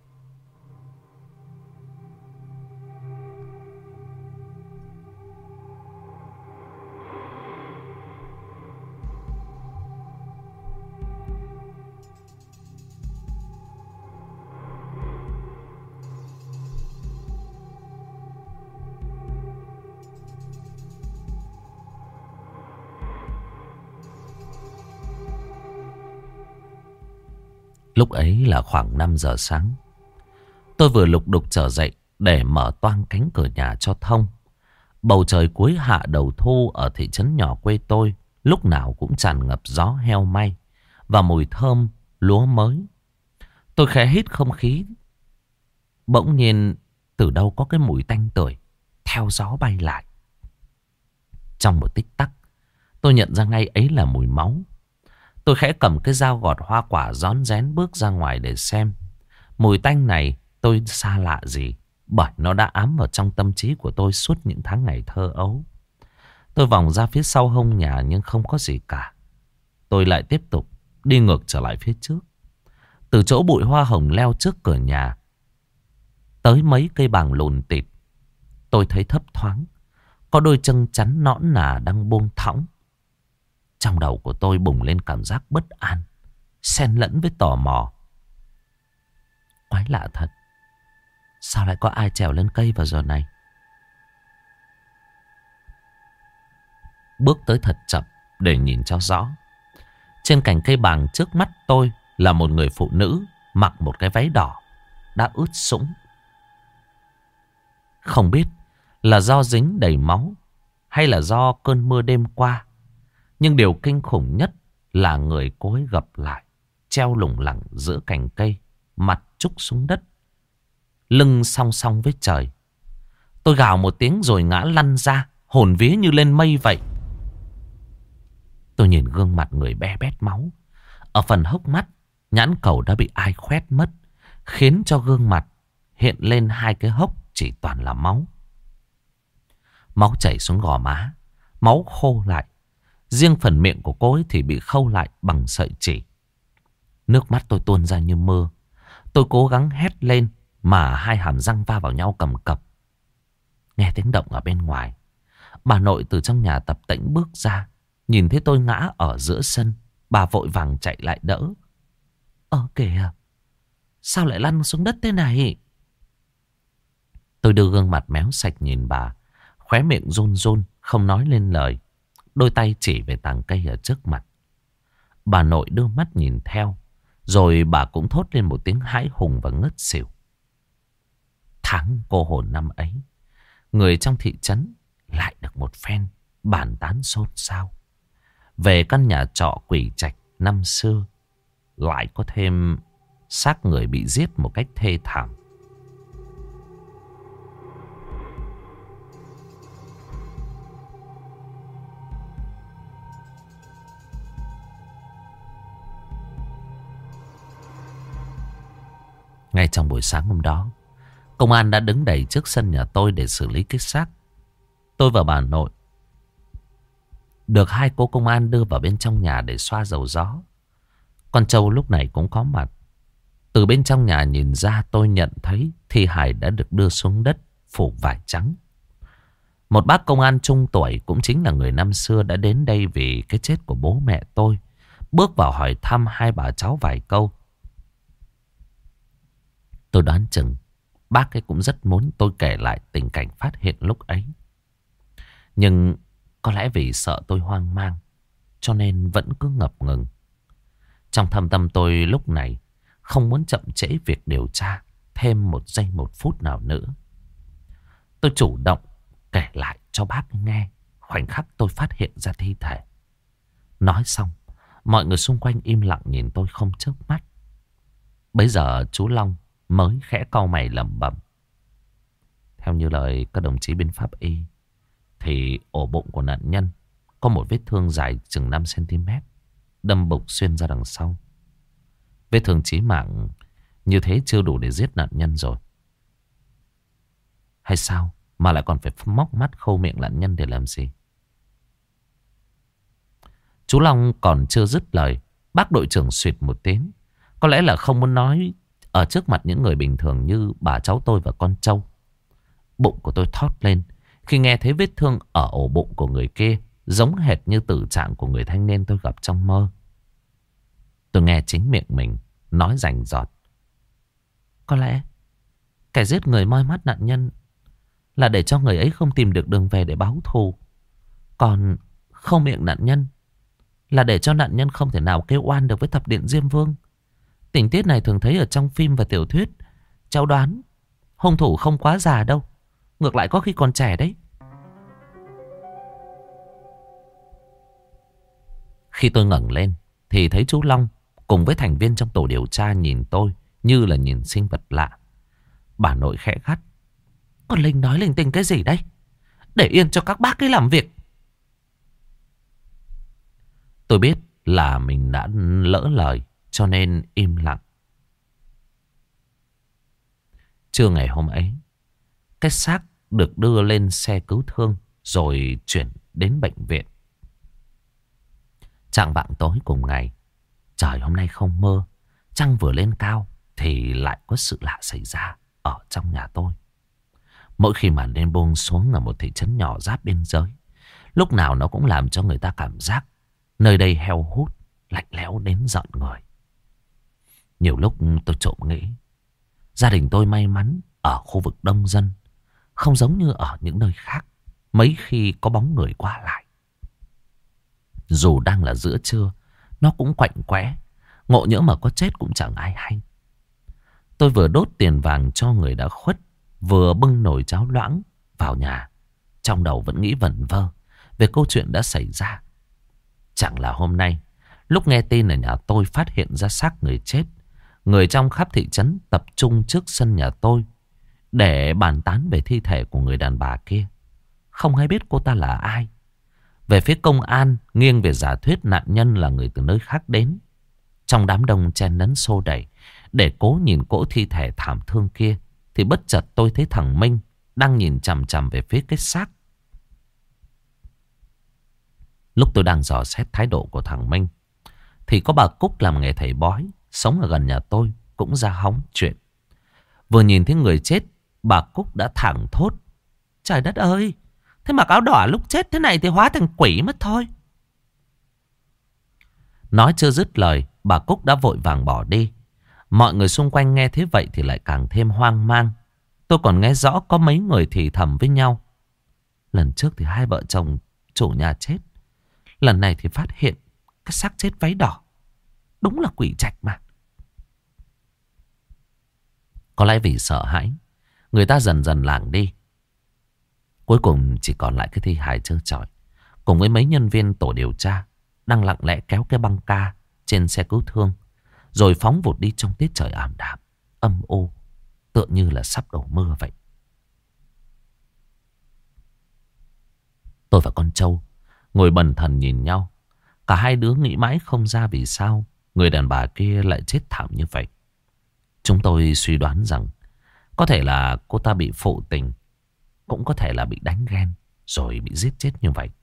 Lúc ấy là khoảng năm giờ sáng. Tôi vừa lục đục trở dậy để mở toang cánh cửa nhà cho thông. Bầu trời cuối hạ đầu thu ở thị trấn nhỏ quê tôi lúc nào cũng tràn ngập gió heo may và mùi thơm lúa mới. Tôi khẽ hít không khí. Bỗng nhiên từ đâu có cái mùi tanh tưởi theo gió bay lại. Trong một tích tắc, tôi nhận ra ngay ấy là mùi máu. Tôi khẽ cầm cái dao gọt hoa quả rón rén bước ra ngoài để xem. Mùi tanh này tôi xa lạ gì, bởi nó đã ám vào trong tâm trí của tôi suốt những tháng ngày thơ ấu. Tôi vòng ra phía sau hông nhà nhưng không có gì cả. Tôi lại tiếp tục đi ngược trở lại phía trước. Từ chỗ bụi hoa hồng leo trước cửa nhà tới mấy cây bàng lùn tịt, tôi thấy thấp thoáng có đôi chân chắn nõn nà đang buông thõng. Trong đầu của tôi bùng lên cảm giác bất an, xen lẫn với tò mò. Quái lạ thật, sao lại có ai trèo lên cây vào giờ này? Bước tới thật chậm để nhìn cho rõ. Trên cành cây bàng trước mắt tôi là một người phụ nữ mặc một cái váy đỏ đã ướt sũng. Không biết là do dính đầy máu hay là do cơn mưa đêm qua, nhưng điều kinh khủng nhất là người cô ấy gập lại, treo lủng lẳng giữa cành cây, mặt trúc xuống đất, lưng song song với trời. Tôi gào một tiếng rồi ngã lăn ra, hồn vía như lên mây vậy. Tôi nhìn gương mặt người be bét máu. Ở phần hốc mắt, nhãn cầu đã bị ai khoét mất, khiến cho gương mặt hiện lên hai cái hốc chỉ toàn là máu. Máu chảy xuống gò má, máu khô lại. Riêng phần miệng của cô ấy thì bị khâu lại bằng sợi chỉ. Nước mắt tôi tuôn ra như mưa. Tôi cố gắng hét lên mà hai hàm răng va vào nhau cầm cập. Nghe tiếng động ở bên ngoài, bà nội từ trong nhà tập tễnh bước ra. Nhìn thấy tôi ngã ở giữa sân, bà vội vàng chạy lại đỡ. Ờ kìa, sao lại lăn xuống đất thế này? Tôi đưa gương mặt méo sạch nhìn bà, khóe miệng run run, không nói lên lời. Đôi tay chỉ về tàng cây ở trước mặt. Bà nội đưa mắt nhìn theo, rồi bà cũng thốt lên một tiếng hãi hùng và ngất xỉu. Tháng cô hồn năm ấy, người trong thị trấn lại được một phen bàn tán xôn xao về căn nhà trọ quỷ trạch năm xưa. Lại có thêm xác người bị giết một cách thê thảm. Ngay trong buổi sáng hôm đó, công an đã đứng đầy trước sân nhà tôi để xử lý cái xác. Tôi và bà nội được hai cô công an đưa vào bên trong nhà để xoa dầu gió. Con trâu lúc này cũng có mặt. Từ bên trong nhà nhìn ra, tôi nhận thấy thi hài đã được đưa xuống đất phủ vải trắng. Một bác công an trung tuổi, cũng chính là người năm xưa đã đến đây vì cái chết của bố mẹ tôi, bước vào hỏi thăm hai bà cháu vài câu. Tôi đoán chừng bác ấy cũng rất muốn tôi kể lại tình cảnh phát hiện lúc ấy. Nhưng có lẽ vì sợ tôi hoang mang, cho nên vẫn cứ ngập ngừng. Trong thâm tâm tôi lúc này không muốn chậm trễ việc điều tra thêm một giây một phút nào nữa. Tôi chủ động kể lại cho bác nghe khoảnh khắc tôi phát hiện ra thi thể. Nói xong, mọi người xung quanh im lặng nhìn tôi không chớp mắt. Bấy giờ chú Long mới khẽ cau mày lẩm bẩm. Theo như lời các đồng chí bên pháp y, thì ổ bụng của nạn nhân có một vết thương dài chừng năm xăng-ti-mét, đâm bụng xuyên ra đằng sau. Vết thương chí mạng như thế chưa đủ để giết nạn nhân rồi. Hay sao mà lại còn phải móc mắt khâu miệng nạn nhân để làm gì? Chú Long còn chưa dứt lời, bác đội trưởng xuyệt một tiếng. Có lẽ là không muốn nói ở trước mặt những người bình thường như bà cháu tôi và con trâu. Bụng của tôi thót lên khi nghe thấy vết thương ở ổ bụng của người kia giống hệt như tử trạng của người thanh niên tôi gặp trong mơ. Tôi nghe chính miệng mình nói rành rọt. Có lẽ kẻ giết người moi mắt nạn nhân là để cho người ấy không tìm được đường về để báo thù. Còn khâu miệng nạn nhân là để cho nạn nhân không thể nào kêu oan được với thập điện Diêm Vương. Tình tiết này thường thấy ở trong phim và tiểu thuyết. Cháu đoán hung thủ không quá già đâu, ngược lại có khi còn trẻ đấy. Khi tôi ngẩng lên thì thấy chú Long cùng với thành viên trong tổ điều tra nhìn tôi như là nhìn sinh vật lạ. Bà nội khẽ gắt. Con Linh nói linh tinh cái gì đấy? Để yên cho các bác ấy làm việc. Tôi biết là mình đã lỡ lời, cho nên im lặng. Trưa ngày hôm ấy, cái xác được đưa lên xe cứu thương rồi chuyển đến bệnh viện. Chạng vạng tối cùng ngày, trời hôm nay không mưa, trăng vừa lên cao thì lại có sự lạ xảy ra ở trong nhà tôi. Mỗi khi màn đêm buông xuống ở một thị trấn nhỏ giáp biên giới, lúc nào nó cũng làm cho người ta cảm giác nơi đây heo hút, lạnh lẽo đến giận người. Nhiều lúc tôi trộm nghĩ, gia đình tôi may mắn ở khu vực đông dân, không giống như ở những nơi khác, mấy khi có bóng người qua lại. Dù đang là giữa trưa, nó cũng quạnh quẽ, ngộ nhỡ mà có chết cũng chẳng ai hay. Tôi vừa đốt tiền vàng cho người đã khuất, vừa bưng nồi cháo loãng vào nhà, trong đầu vẫn nghĩ vẩn vơ về câu chuyện đã xảy ra. Chẳng là hôm nay, lúc nghe tin ở nhà tôi phát hiện ra xác người chết, người trong khắp thị trấn tập trung trước sân nhà tôi để bàn tán về thi thể của người đàn bà kia. Không ai biết cô ta là ai. Về phía công an nghiêng về giả thuyết nạn nhân là người từ nơi khác đến. Trong đám đông chen lấn xô đẩy để cố nhìn cỗ thi thể thảm thương kia, thì bất chợt tôi thấy thằng Minh đang nhìn chằm chằm về phía cái xác. Lúc tôi đang dò xét thái độ của thằng Minh, thì có bà Cúc làm nghề thầy bói, sống ở gần nhà tôi, cũng ra hóng chuyện. Vừa nhìn thấy người chết, bà Cúc đã thẳng thốt. Trời đất ơi, thế mặc áo đỏ lúc chết thế này thì hóa thành quỷ mất thôi. Nói chưa dứt lời, bà Cúc đã vội vàng bỏ đi. Mọi người xung quanh nghe thế vậy thì lại càng thêm hoang mang. Tôi còn nghe rõ có mấy người thì thầm với nhau. Lần trước thì hai vợ chồng chủ nhà chết, lần này thì phát hiện cái xác chết váy đỏ. Đúng là quỷ trạch mà. Có lẽ vì sợ hãi, người ta dần dần lảng đi. Cuối cùng chỉ còn lại cái thi hài trơ trọi, cùng với mấy nhân viên tổ điều tra đang lặng lẽ kéo cái băng ca trên xe cứu thương, rồi phóng vụt đi trong tiết trời ảm đạm, âm u, tựa như là sắp đổ mưa vậy. Tôi và con trâu ngồi bần thần nhìn nhau. Cả hai đứa nghĩ mãi không ra vì sao người đàn bà kia lại chết thảm như vậy. Chúng tôi suy đoán rằng có thể là cô ta bị phụ tình, cũng có thể là bị đánh ghen rồi bị giết chết như vậy.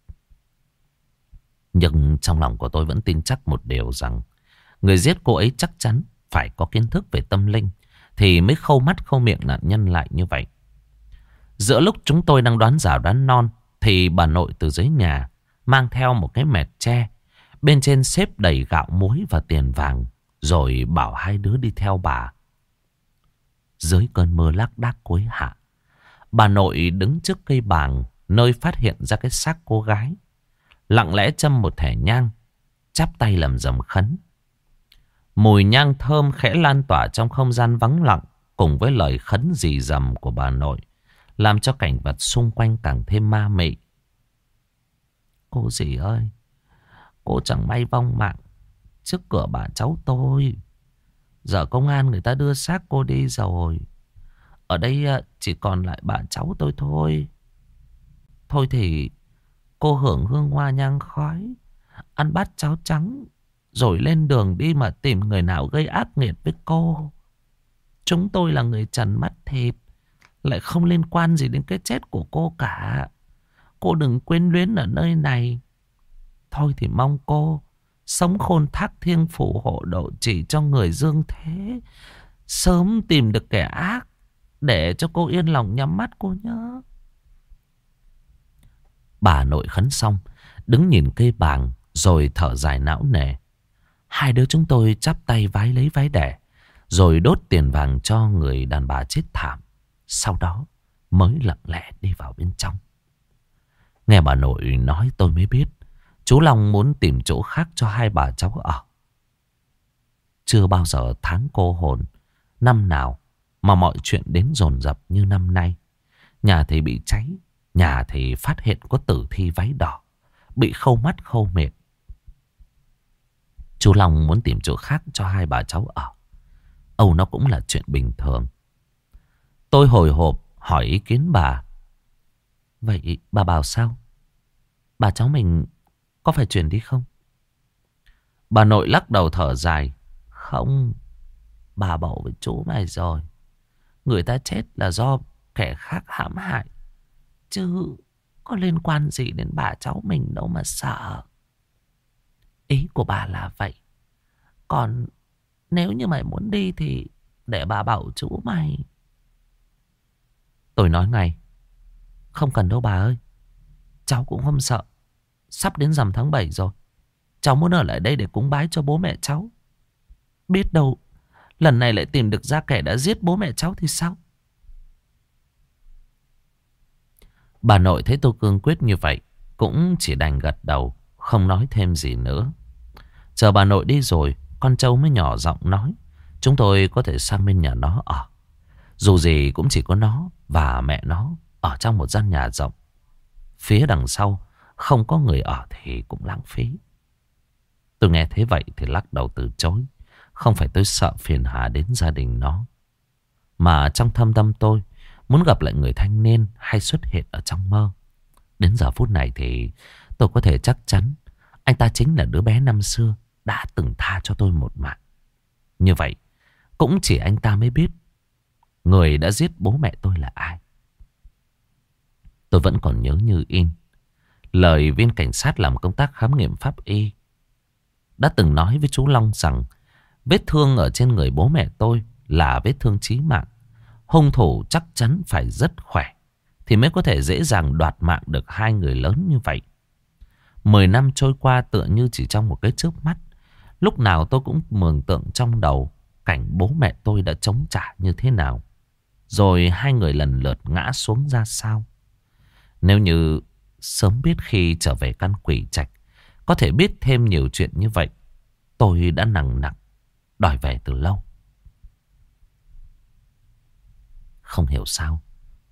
Nhưng trong lòng của tôi vẫn tin chắc một điều rằng người giết cô ấy chắc chắn phải có kiến thức về tâm linh thì mới khâu mắt khâu miệng nạn nhân lại như vậy. Giữa lúc chúng tôi đang đoán giả đoán non thì bà nội từ dưới nhà mang theo một cái mẹt tre, bên trên xếp đầy gạo muối và tiền vàng, rồi bảo hai đứa đi theo bà. Dưới cơn mưa lác đác cuối hạ, bà nội đứng trước cây bàng nơi phát hiện ra cái xác cô gái, lặng lẽ châm một thẻ nhang, chắp tay làm dầm khấn. Mùi nhang thơm khẽ lan tỏa trong không gian vắng lặng, cùng với lời khấn rì rầm của bà nội, làm cho cảnh vật xung quanh càng thêm ma mị. Cô dì ơi, cô chẳng may vong mạng trước cửa bà cháu tôi. Giờ công an người ta đưa xác cô đi rồi. Ở đây chỉ còn lại bà cháu tôi thôi. Thôi thì cô hưởng hương hoa nhang khói, ăn bát cháo trắng, rồi lên đường đi mà tìm người nào gây ác nghiệt với cô. Chúng tôi là người trần mắt thịt, lại không liên quan gì đến cái chết của cô cả. Cô đừng quên luyến ở nơi này. Thôi thì mong cô sống khôn thác thiêng phù hộ độ chỉ cho người dương thế, sớm tìm được kẻ ác, để cho cô yên lòng nhắm mắt cô nhớ. Bà nội khấn xong, đứng nhìn cây bàng rồi thở dài não nề. Hai đứa chúng tôi chắp tay vái lấy vái đẻ, rồi đốt tiền vàng cho người đàn bà chết thảm. Sau đó mới lặng lẽ đi vào bên trong. Nghe bà nội nói tôi mới biết chú Long muốn tìm chỗ khác cho hai bà cháu ở. Chưa bao giờ tháng cô hồn năm nào mà mọi chuyện đến dồn dập như năm nay. Nhà thì bị cháy, nhà thì phát hiện có tử thi váy đỏ, bị khâu mắt khâu miệng. Chú Long muốn tìm chỗ khác cho hai bà cháu ở. Âu nó cũng là chuyện bình thường. Tôi hồi hộp hỏi ý kiến bà. Vậy bà bảo sao? Bà cháu mình có phải chuyển đi không? Bà nội lắc đầu thở dài. Không, bà bảo với chú mày rồi. Người ta chết là do kẻ khác hãm hại, chứ có liên quan gì đến bà cháu mình đâu mà sợ. Ý của bà là vậy. Còn nếu như mày muốn đi thì để bà bảo chú mày. Tôi nói ngay. Không cần đâu bà ơi. Cháu cũng không sợ. Sắp đến rằm tháng bảy rồi. Cháu muốn ở lại đây để cúng bái cho bố mẹ cháu. Biết đâu lần này lại tìm được ra kẻ đã giết bố mẹ cháu thì sao? Bà nội thấy tôi cương quyết như vậy, cũng chỉ đành gật đầu, không nói thêm gì nữa. Chờ bà nội đi rồi, con trâu mới nhỏ giọng nói chúng tôi có thể sang bên nhà nó ở. Dù gì cũng chỉ có nó và mẹ nó ở trong một gian nhà rộng. Phía đằng sau không có người ở thì cũng lãng phí. Tôi nghe thế vậy thì lắc đầu từ chối. Không phải tôi sợ phiền hà đến gia đình nó, mà trong thâm tâm tôi muốn gặp lại người thanh niên hay xuất hiện ở trong mơ. Đến giờ phút này thì tôi có thể chắc chắn anh ta chính là đứa bé năm xưa đã từng tha cho tôi một mạng. Như vậy cũng chỉ anh ta mới biết người đã giết bố mẹ tôi là ai. Tôi vẫn còn nhớ như in lời viên cảnh sát làm công tác khám nghiệm pháp y đã từng nói với chú Long rằng vết thương ở trên người bố mẹ tôi là vết thương chí mạng. Hung thủ chắc chắn phải rất khỏe thì mới có thể dễ dàng đoạt mạng được hai người lớn như vậy. Mười năm trôi qua tựa như chỉ trong một cái chớp mắt. Lúc nào tôi cũng mường tượng trong đầu cảnh bố mẹ tôi đã chống trả như thế nào, rồi hai người lần lượt ngã xuống ra sao. Nếu như sớm biết khi trở về căn quỷ trạch có thể biết thêm nhiều chuyện như vậy, tôi đã nằng nặc đòi về từ lâu. Không hiểu sao,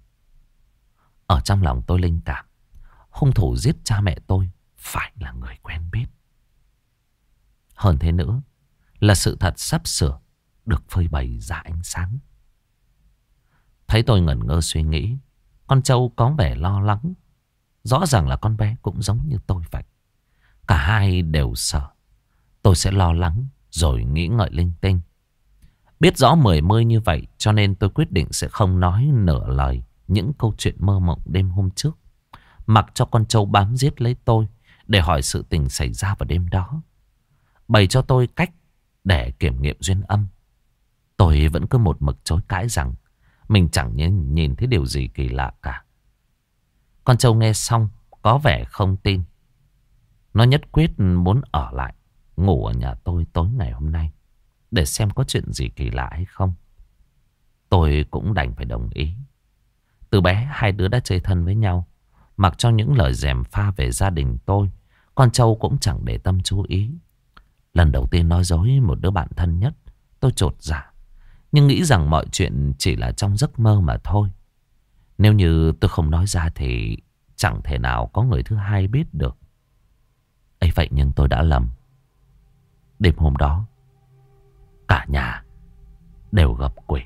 ở trong lòng tôi linh cảm hung thủ giết cha mẹ tôi phải là người quen biết. Hơn thế nữa là sự thật sắp sửa được phơi bày ra ánh sáng. Thấy tôi ngẩn ngơ suy nghĩ, con trâu có vẻ lo lắng. Rõ ràng là con bé cũng giống như tôi vậy. Cả hai đều sợ tôi sẽ lo lắng rồi nghĩ ngợi linh tinh. Biết rõ mười mươi như vậy cho nên tôi quyết định sẽ không nói nửa lời những câu chuyện mơ mộng đêm hôm trước. Mặc cho con trâu bám giết lấy tôi để hỏi sự tình xảy ra vào đêm đó. Bày cho tôi cách để kiểm nghiệm duyên âm. Tôi vẫn cứ một mực chối cãi rằng mình chẳng nhìn, nhìn thấy điều gì kỳ lạ cả. Con trâu nghe xong có vẻ không tin. Nó nhất quyết muốn ở lại ngủ ở nhà tôi tối ngày hôm nay để xem có chuyện gì kỳ lạ hay không. Tôi cũng đành phải đồng ý. Từ bé hai đứa đã chơi thân với nhau. Mặc cho những lời gièm pha về gia đình tôi, con trâu cũng chẳng để tâm chú ý. Lần đầu tiên nói dối một đứa bạn thân nhất, tôi chột dạ. Nhưng nghĩ rằng mọi chuyện chỉ là trong giấc mơ mà thôi. Nếu như tôi không nói ra thì chẳng thể nào có người thứ hai biết được. Ấy vậy nhưng tôi đã lầm. Đêm hôm đó, cả nhà đều gặp quỷ.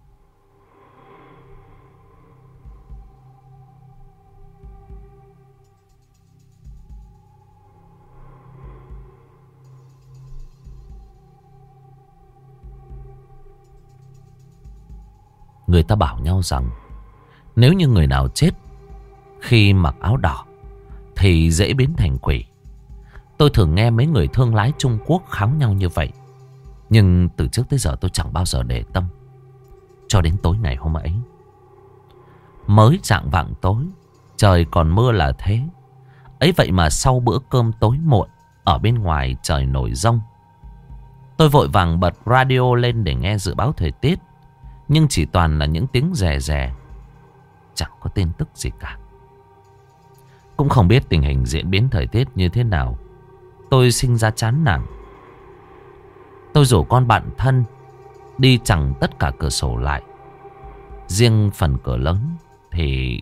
Người ta bảo nhau rằng nếu như người nào chết khi mặc áo đỏ thì dễ biến thành quỷ. Tôi thường nghe mấy người thương lái Trung Quốc kháo nhau như vậy. Nhưng từ trước tới giờ tôi chẳng bao giờ để tâm. Cho đến tối ngày hôm ấy, mới rạng vạng tối, trời còn mưa là thế. Ấy vậy mà sau bữa cơm tối muộn, ở bên ngoài trời nổi giông. Tôi vội vàng bật radio lên để nghe dự báo thời tiết. Nhưng chỉ toàn là những tiếng rè rè, chẳng có tin tức gì cả. Cũng không biết tình hình diễn biến thời tiết như thế nào. Tôi sinh ra chán nản. Tôi rủ con bạn thân đi chằng tất cả cửa sổ lại. Riêng phần cửa lớn thì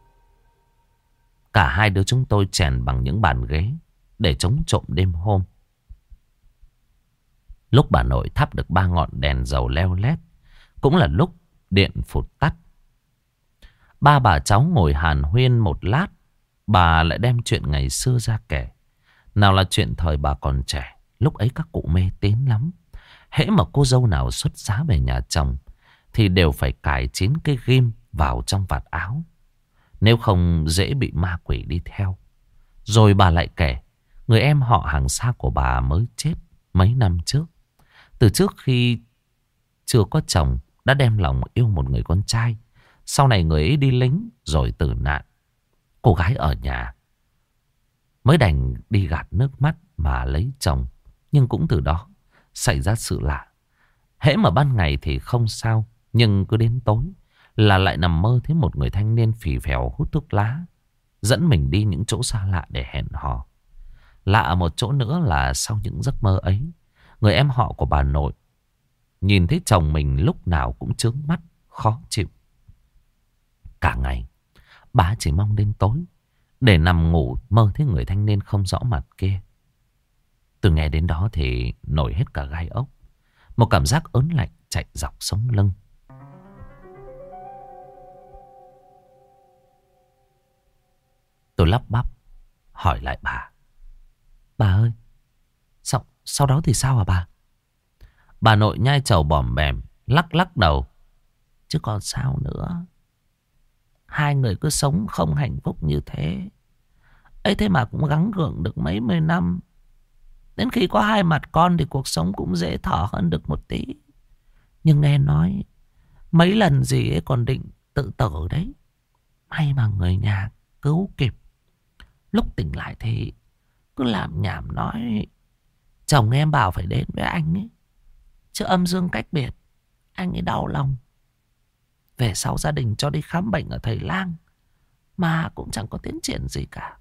cả hai đứa chúng tôi chèn bằng những bàn ghế để chống trộm đêm hôm. Lúc bà nội thắp được ba ngọn đèn dầu leo lét, cũng là lúc điện phụt tắt. Ba bà cháu ngồi hàn huyên một lát, bà lại đem chuyện ngày xưa ra kể. Nào là chuyện thời bà còn trẻ, lúc ấy các cụ mê tín lắm. Hễ mà cô dâu nào xuất giá về nhà chồng thì đều phải cài chín cái ghim vào trong vạt áo, nếu không dễ bị ma quỷ đi theo. Rồi bà lại kể người em họ hàng xa của bà mới chết mấy năm trước. Từ trước khi chưa có chồng đã đem lòng yêu một người con trai. Sau này người ấy đi lính rồi tử nạn. Cô gái ở nhà mới đành đi gạt nước mắt mà lấy chồng. Nhưng cũng từ đó xảy ra sự lạ. Hễ mà ban ngày thì không sao, nhưng cứ đến tối là lại nằm mơ thấy một người thanh niên phì phèo hút thuốc lá, dẫn mình đi những chỗ xa lạ để hẹn hò. Lạ một chỗ nữa là sau những giấc mơ ấy, người em họ của bà nội nhìn thấy chồng mình lúc nào cũng chướng mắt, khó chịu. Cả ngày bà chỉ mong đến tối để nằm ngủ mơ thấy người thanh niên không rõ mặt kia. Từ nghe đến đó thì nổi hết cả gai ốc. Một cảm giác ớn lạnh chạy dọc sống lưng. Tôi lắp bắp hỏi lại bà. Bà ơi, sau, sau đó thì sao hả bà? Bà nội nhai trầu bòm bèm, lắc lắc đầu. Chứ còn sao nữa. Hai người cứ sống không hạnh phúc như thế. Ấy thế mà cũng gắng gượng được mấy mươi năm. Đến khi có hai mặt con thì cuộc sống cũng dễ thở hơn được một tí. Nhưng nghe nói mấy lần gì ấy còn định tự tử đấy. May mà người nhà cứu kịp. Lúc tỉnh lại thì cứ làm nhảm nói chồng em bảo phải đến với anh ấy, chứ âm dương cách biệt. Anh ấy đau lòng. Về sau gia đình cho đi khám bệnh ở thầy lang, mà cũng chẳng có tiến triển gì cả.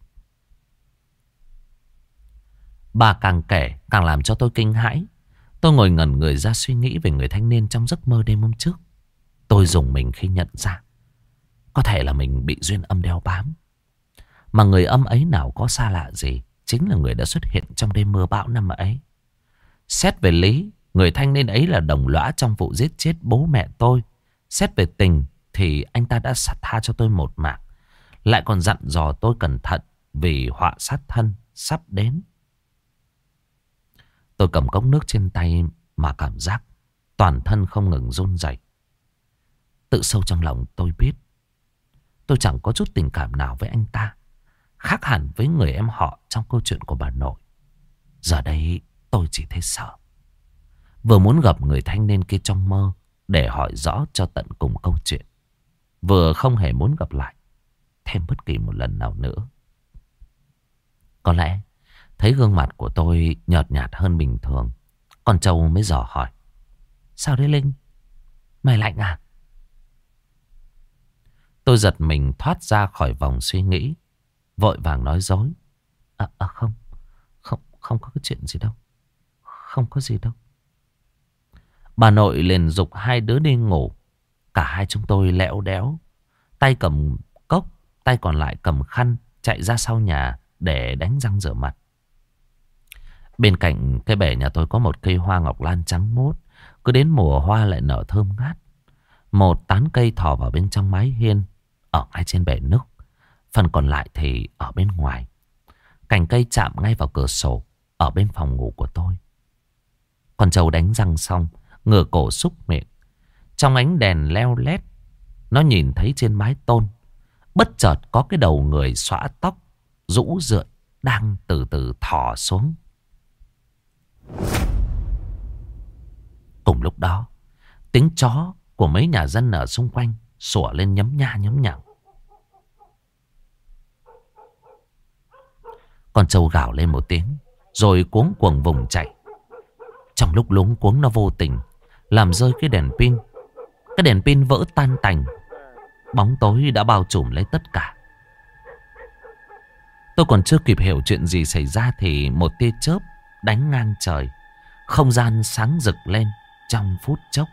Bà càng kể càng làm cho tôi kinh hãi. Tôi ngồi ngẩn người ra suy nghĩ về người thanh niên trong giấc mơ đêm hôm trước. Tôi rùng mình khi nhận ra có thể là mình bị duyên âm đeo bám. Mà người âm ấy nào có xa lạ gì, chính là người đã xuất hiện trong đêm mưa bão năm ấy. Xét về lý, người thanh niên ấy là đồng lõa trong vụ giết chết bố mẹ tôi. Xét về tình thì anh ta đã sát tha cho tôi một mạng, lại còn dặn dò tôi cẩn thận vì họa sát thân sắp đến. Tôi cầm cốc nước trên tay mà cảm giác toàn thân không ngừng run rẩy. Tự sâu trong lòng tôi biết tôi chẳng có chút tình cảm nào với anh ta, khác hẳn với người em họ trong câu chuyện của bà nội. Giờ đây tôi chỉ thấy sợ, vừa muốn gặp người thanh niên kia trong mơ để hỏi rõ cho tận cùng câu chuyện, vừa không hề muốn gặp lại thêm bất kỳ một lần nào nữa. Có lẽ thấy gương mặt của tôi nhợt nhạt hơn bình thường, con Châu mới dò hỏi: sao đấy Linh? Mày lạnh à? Tôi giật mình thoát ra khỏi vòng suy nghĩ, vội vàng nói dối: À, à không, không, không có cái chuyện gì đâu. Không có gì đâu. Bà nội liền giục hai đứa đi ngủ. Cả hai chúng tôi lẽo đẽo, tay cầm cốc, tay còn lại cầm khăn, chạy ra sau nhà để đánh răng rửa mặt. Bên cạnh cái bể nhà tôi có một cây hoa ngọc lan trắng mốt. Cứ đến mùa hoa lại nở thơm ngát. Một tán cây thò vào bên trong mái hiên ở ngay trên bể nước, phần còn lại thì ở bên ngoài. Cành cây chạm ngay vào cửa sổ ở bên phòng ngủ của tôi. Con Châu đánh răng xong, ngửa cổ xúc miệng. Trong ánh đèn leo lét, nó nhìn thấy trên mái tôn bất chợt có cái đầu người xõa tóc, rũ rượi đang từ từ thò xuống. Cùng lúc đó, tiếng chó của mấy nhà dân ở xung quanh sủa lên nhấm nha nhấm nhằng. Con Trâu gào lên một tiếng, rồi cuống cuồng vùng chạy. Trong lúc luống cuống, nó vô tình làm rơi cái đèn pin. Cái đèn pin vỡ tan tành. Bóng tối đã bao trùm lấy tất cả. Tôi còn chưa kịp hiểu chuyện gì xảy ra thì một tia chớp đánh ngang trời. Không gian sáng rực lên trong phút chốc.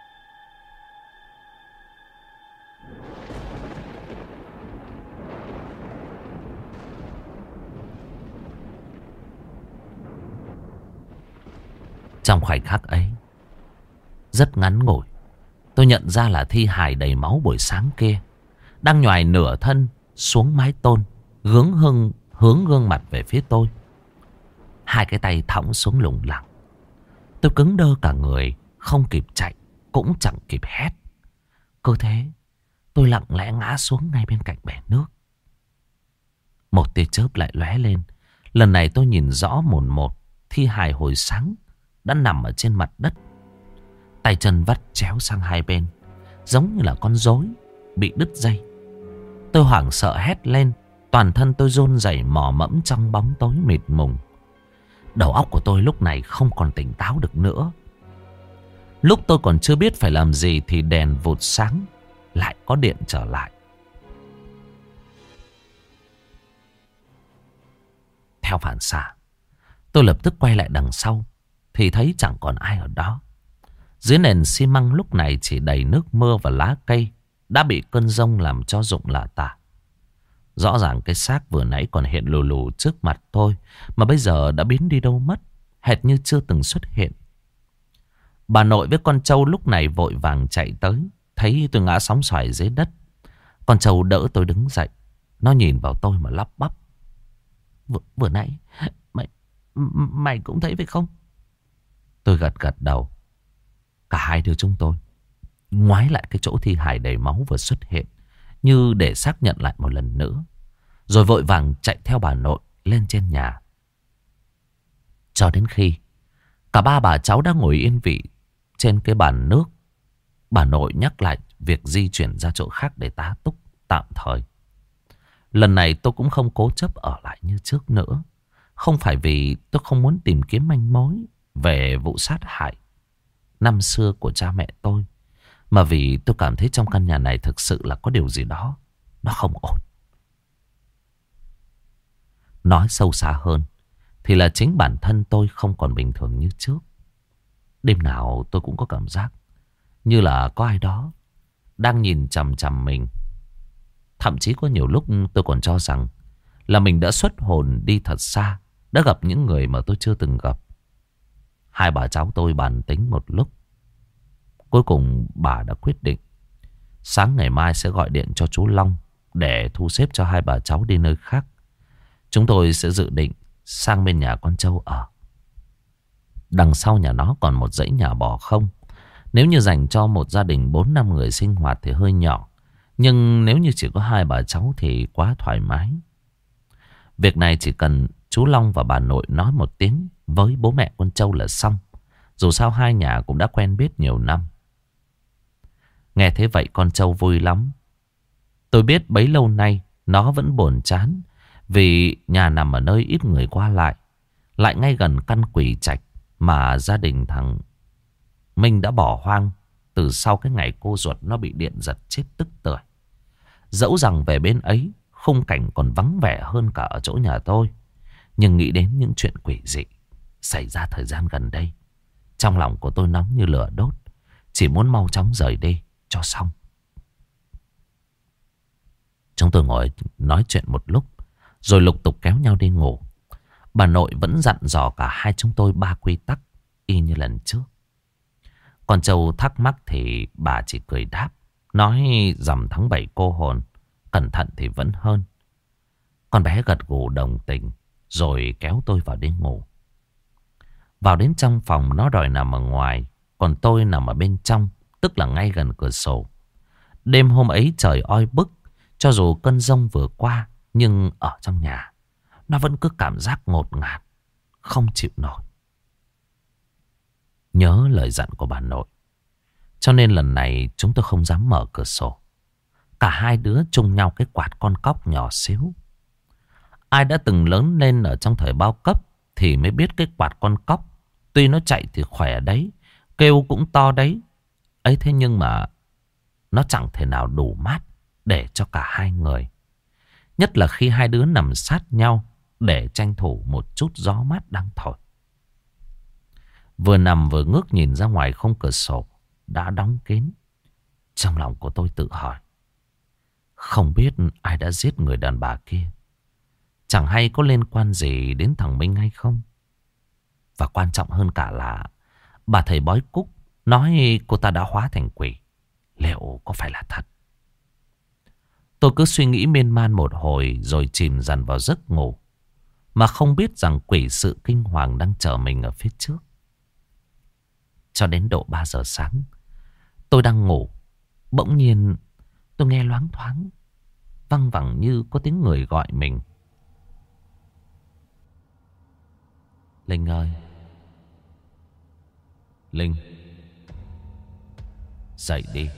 Trong khoảnh khắc ấy, rất ngắn ngủi, tôi nhận ra là thi hài đầy máu buổi sáng kia đang nhoài nửa thân xuống mái tôn, hướng hưng hướng gương mặt về phía tôi. Hai cái tay thõng xuống lủng lẳng. Tôi cứng đơ cả người, không kịp chạy, cũng chẳng kịp hét. Cứ thế, tôi lặng lẽ ngã xuống ngay bên cạnh bể nước. Một tia chớp lại lóe lên. Lần này tôi nhìn rõ mồn một thi hài hồi sáng đã nằm ở trên mặt đất, tay chân vắt chéo sang hai bên, giống như là con rối bị đứt dây. Tôi hoảng sợ hét lên. Toàn thân tôi run rẩy mò mẫm trong bóng tối mịt mùng. Đầu óc của tôi lúc này không còn tỉnh táo được nữa. Lúc tôi còn chưa biết phải làm gì thì đèn vụt sáng, lại có điện trở lại. Theo phản xạ, tôi lập tức quay lại đằng sau thì thấy chẳng còn ai ở đó. Dưới nền xi măng lúc này chỉ đầy nước mưa và lá cây đã bị cơn giông làm cho rụng lả tả. Rõ ràng cái xác vừa nãy còn hiện lù lù trước mặt tôi, mà bây giờ đã biến đi đâu mất, hệt như chưa từng xuất hiện. Bà nội với con Trâu lúc này vội vàng chạy tới, thấy tôi ngã sóng xoài dưới đất. Con Trâu đỡ tôi đứng dậy. Nó nhìn vào tôi mà lắp bắp: Vừa, vừa nãy mày, mày cũng thấy phải không? Tôi gật gật đầu. Cả hai đứa chúng tôi ngoái lại cái chỗ thi hài đầy máu vừa xuất hiện, như để xác nhận lại một lần nữa, rồi vội vàng chạy theo bà nội lên trên nhà. Cho đến khi cả ba bà cháu đã ngồi yên vị trên cái bàn nước, bà nội nhắc lại việc di chuyển ra chỗ khác để tá túc tạm thời. Lần này tôi cũng không cố chấp ở lại như trước nữa. Không phải vì tôi không muốn tìm kiếm manh mối về vụ sát hại năm xưa của cha mẹ tôi, mà vì tôi cảm thấy trong căn nhà này thực sự là có điều gì đó nó không ổn. Nói sâu xa hơn thì là chính bản thân tôi không còn bình thường như trước. Đêm nào tôi cũng có cảm giác như là có ai đó đang nhìn chằm chằm mình. Thậm chí có nhiều lúc tôi còn cho rằng là mình đã xuất hồn đi thật xa, đã gặp những người mà tôi chưa từng gặp. Hai bà cháu tôi bàn tính một lúc. Cuối cùng bà đã quyết định sáng ngày mai sẽ gọi điện cho chú Long để thu xếp cho hai bà cháu đi nơi khác. Chúng tôi sẽ dự định sang bên nhà con Trâu ở. Đằng sau nhà nó còn một dãy nhà bò không. Nếu như dành cho một gia đình bốn năm người sinh hoạt thì hơi nhỏ. Nhưng nếu như chỉ có hai bà cháu thì quá thoải mái. Việc này chỉ cần chú Long và bà nội nói một tiếng với bố mẹ con trâu là xong. Dù sao hai nhà cũng đã quen biết nhiều năm. Nghe thế vậy con trâu vui lắm. Tôi biết bấy lâu nay nó vẫn buồn chán vì nhà nằm ở nơi ít người qua lại, lại ngay gần căn quỷ trạch mà gia đình thằng Minh đã bỏ hoang từ sau cái ngày cô ruột nó bị điện giật chết tức tưởi. Dẫu rằng về bên ấy khung cảnh còn vắng vẻ hơn cả ở chỗ nhà tôi, nhưng nghĩ đến những chuyện quỷ dị xảy ra thời gian gần đây, trong lòng của tôi nóng như lửa đốt, chỉ muốn mau chóng rời đi cho xong. Chúng tôi ngồi nói chuyện một lúc rồi lục tục kéo nhau đi ngủ. Bà nội vẫn dặn dò cả hai chúng tôi ba quy tắc y như lần trước. Con trâu thắc mắc thì bà chỉ cười đáp, nói rằm tháng bảy cô hồn, cẩn thận thì vẫn hơn. Con bé gật gù đồng tình rồi kéo tôi vào đi ngủ. Vào đến trong phòng nó đòi nằm ở ngoài, còn tôi nằm ở bên trong, tức là ngay gần cửa sổ. Đêm hôm ấy trời oi bức, cho dù cơn giông vừa qua, nhưng ở trong nhà nó vẫn cứ cảm giác ngột ngạt, không chịu nổi. Nhớ lời dặn của bà nội, cho nên lần này chúng tôi không dám mở cửa sổ. Cả hai đứa chung nhau cái quạt con cóc nhỏ xíu. Ai đã từng lớn lên ở trong thời bao cấp thì mới biết cái quạt con cóc, tuy nó chạy thì khỏe đấy, kêu cũng to đấy, ấy thế nhưng mà nó chẳng thể nào đủ mát để cho cả hai người. Nhất là khi hai đứa nằm sát nhau để tranh thủ một chút gió mát đang thổi. Vừa nằm vừa ngước nhìn ra ngoài khung cửa sổ đã đóng kín. Trong lòng của tôi tự hỏi, không biết ai đã giết người đàn bà kia, chẳng hay có liên quan gì đến thằng Minh hay không. Và quan trọng hơn cả là bà thầy bói Cúc nói cô ta đã hóa thành quỷ, liệu có phải là thật? Tôi cứ suy nghĩ miên man một hồi rồi chìm dần vào giấc ngủ, mà không biết rằng quỷ sự kinh hoàng đang chờ mình ở phía trước. Cho đến độ ba giờ sáng, tôi đang ngủ, bỗng nhiên tôi nghe loáng thoáng, văng vẳng như có tiếng người gọi mình. Linh ơi! Linh! Dậy đi!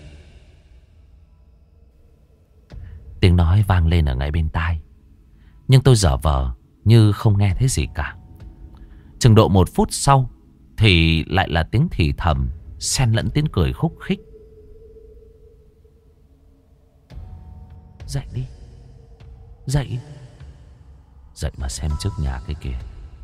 Tiếng nói vang lên ở ngay bên tai, nhưng tôi giả vờ như không nghe thấy gì cả. Chừng độ một phút sau thì lại là tiếng thì thầm xen lẫn tiếng cười khúc khích. Dậy đi! Dậy! Dậy mà xem trước nhà cái kia.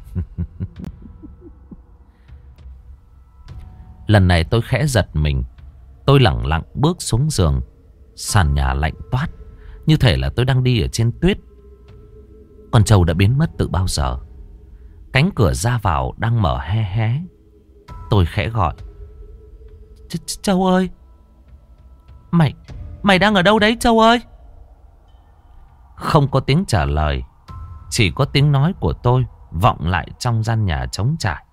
Lần này tôi khẽ giật mình. Tôi lẳng lặng bước xuống giường. Sàn nhà lạnh toát, như thể là tôi đang đi ở trên tuyết. Con trâu đã biến mất từ bao giờ. Cánh cửa ra vào đang mở hé hé. Tôi khẽ gọi, Châu ơi! Mày, mày đang ở đâu đấy Châu ơi? Không có tiếng trả lời, chỉ có tiếng nói của tôi vọng lại trong gian nhà trống trải.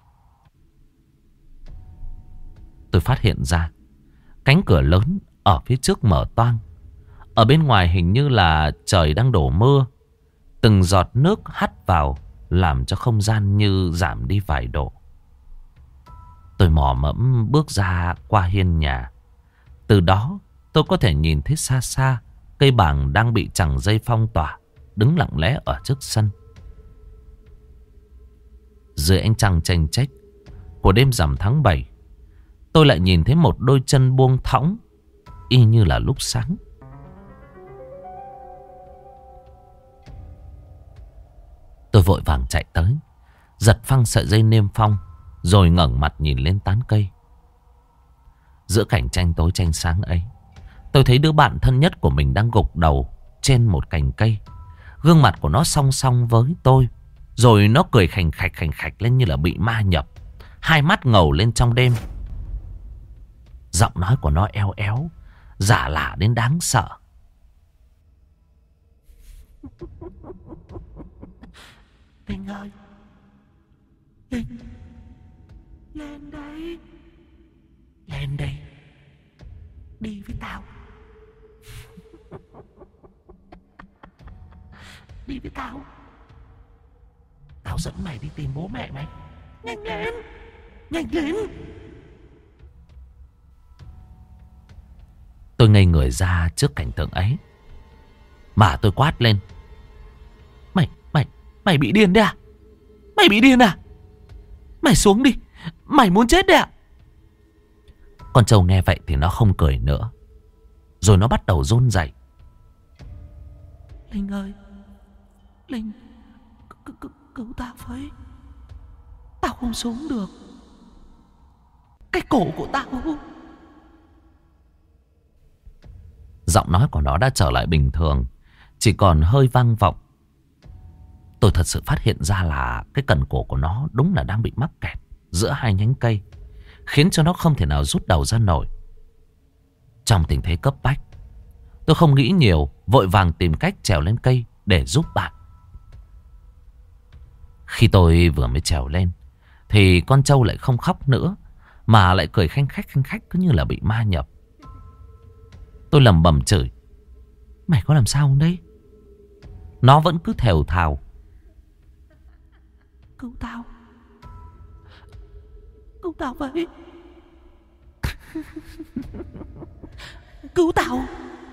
Tôi phát hiện ra cánh cửa lớn ở phía trước mở toang. Ở bên ngoài hình như là trời đang đổ mưa. Từng giọt nước hắt vào làm cho không gian như giảm đi vài độ. Tôi mò mẫm bước ra qua hiên nhà. Từ đó tôi có thể nhìn thấy xa xa cây bàng đang bị chằng dây phong tỏa, đứng lặng lẽ ở trước sân. Dưới ánh trăng chênh chếch của đêm rằm tháng bảy, tôi lại nhìn thấy một đôi chân buông thõng, y như là lúc sáng. Tôi vội vàng chạy tới, giật phăng sợi dây niêm phong, rồi ngẩng mặt nhìn lên tán cây. Giữa cảnh tranh tối tranh sáng ấy, tôi thấy đứa bạn thân nhất của mình đang gục đầu trên một cành cây. Gương mặt của nó song song với tôi, rồi nó cười khành khạch khành khạch lên như là bị ma nhập, hai mắt ngầu lên trong đêm. Giọng nói của nó eo éo, giả lả đến đáng sợ. Linh ơi! Linh! Lên đây! Lên đây! Đi với tao. Đi với tao. Tao dẫn mày đi tìm bố mẹ mày. Nhanh lên. Nhanh lên. Tôi ngây người ra trước cảnh tượng ấy. Mà tôi quát lên. Mày, mày, mày bị điên đấy à? Mày bị điên à? Mày xuống đi. Mày muốn chết đấy à? Con trâu nghe vậy thì nó không cười nữa. Rồi nó bắt đầu run rẩy. Linh ơi, Linh, cứu tao với. Tao không xuống được. Cái cổ của tao. Giọng nói của nó đã trở lại bình thường, chỉ còn hơi vang vọng. Tôi thật sự phát hiện ra là cái cần cổ của nó đúng là đang bị mắc kẹt giữa hai nhánh cây, khiến cho nó không thể nào rút đầu ra nổi. Trong tình thế cấp bách, tôi không nghĩ nhiều, vội vàng tìm cách trèo lên cây để giúp bạn. Khi tôi vừa mới trèo lên thì con trâu lại không khóc nữa, mà lại cười khanh khách khanh khách, cứ như là bị ma nhập. Tôi lẩm bẩm chửi. Mày có làm sao không đấy? Nó vẫn cứ thều thào. Cứu tao. Cứu tao vậy. Cứu tao.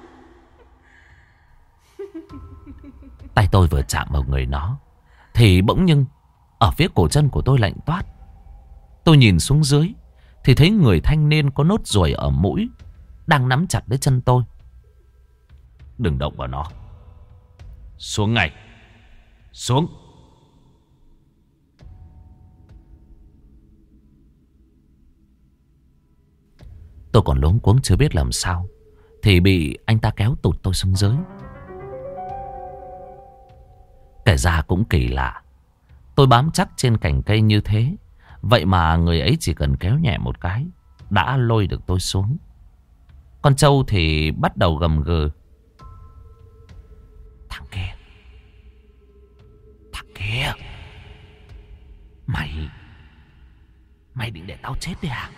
Tay tôi vừa chạm vào người nó thì bỗng nhiên ở phía cổ chân của tôi lạnh toát. Tôi nhìn xuống dưới thì thấy người thanh niên có nốt ruồi ở mũi đang nắm chặt lấy chân tôi. Đừng động vào nó. Xuống ngay. Xuống. Tôi còn luống cuống chưa biết làm sao thì bị anh ta kéo tụt tôi xuống dưới. Kể ra cũng kỳ lạ. Tôi bám chắc trên cành cây như thế, vậy mà người ấy chỉ cần kéo nhẹ một cái đã lôi được tôi xuống. Con trâu thì bắt đầu gầm gừ. Thằng kia. Thằng kia. Mày. Mày định để tao chết đi à?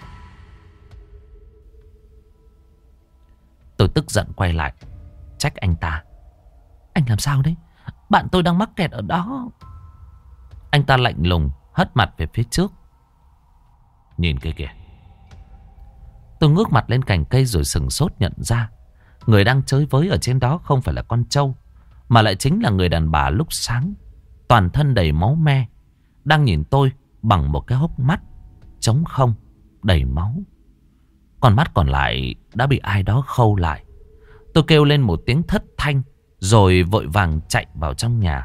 Tôi tức giận quay lại trách anh ta. Anh làm sao đấy? Bạn tôi đang mắc kẹt ở đó. Anh ta lạnh lùng hất mặt về phía trước. Nhìn kia kìa. Tôi ngước mặt lên cành cây rồi sừng sốt nhận ra người đang chơi với ở trên đó không phải là con trâu, mà lại chính là người đàn bà lúc sáng, toàn thân đầy máu me, đang nhìn tôi bằng một cái hốc mắt trống không, đầy máu. Con mắt còn lại đã bị ai đó khâu lại. Tôi kêu lên một tiếng thất thanh rồi vội vàng chạy vào trong nhà.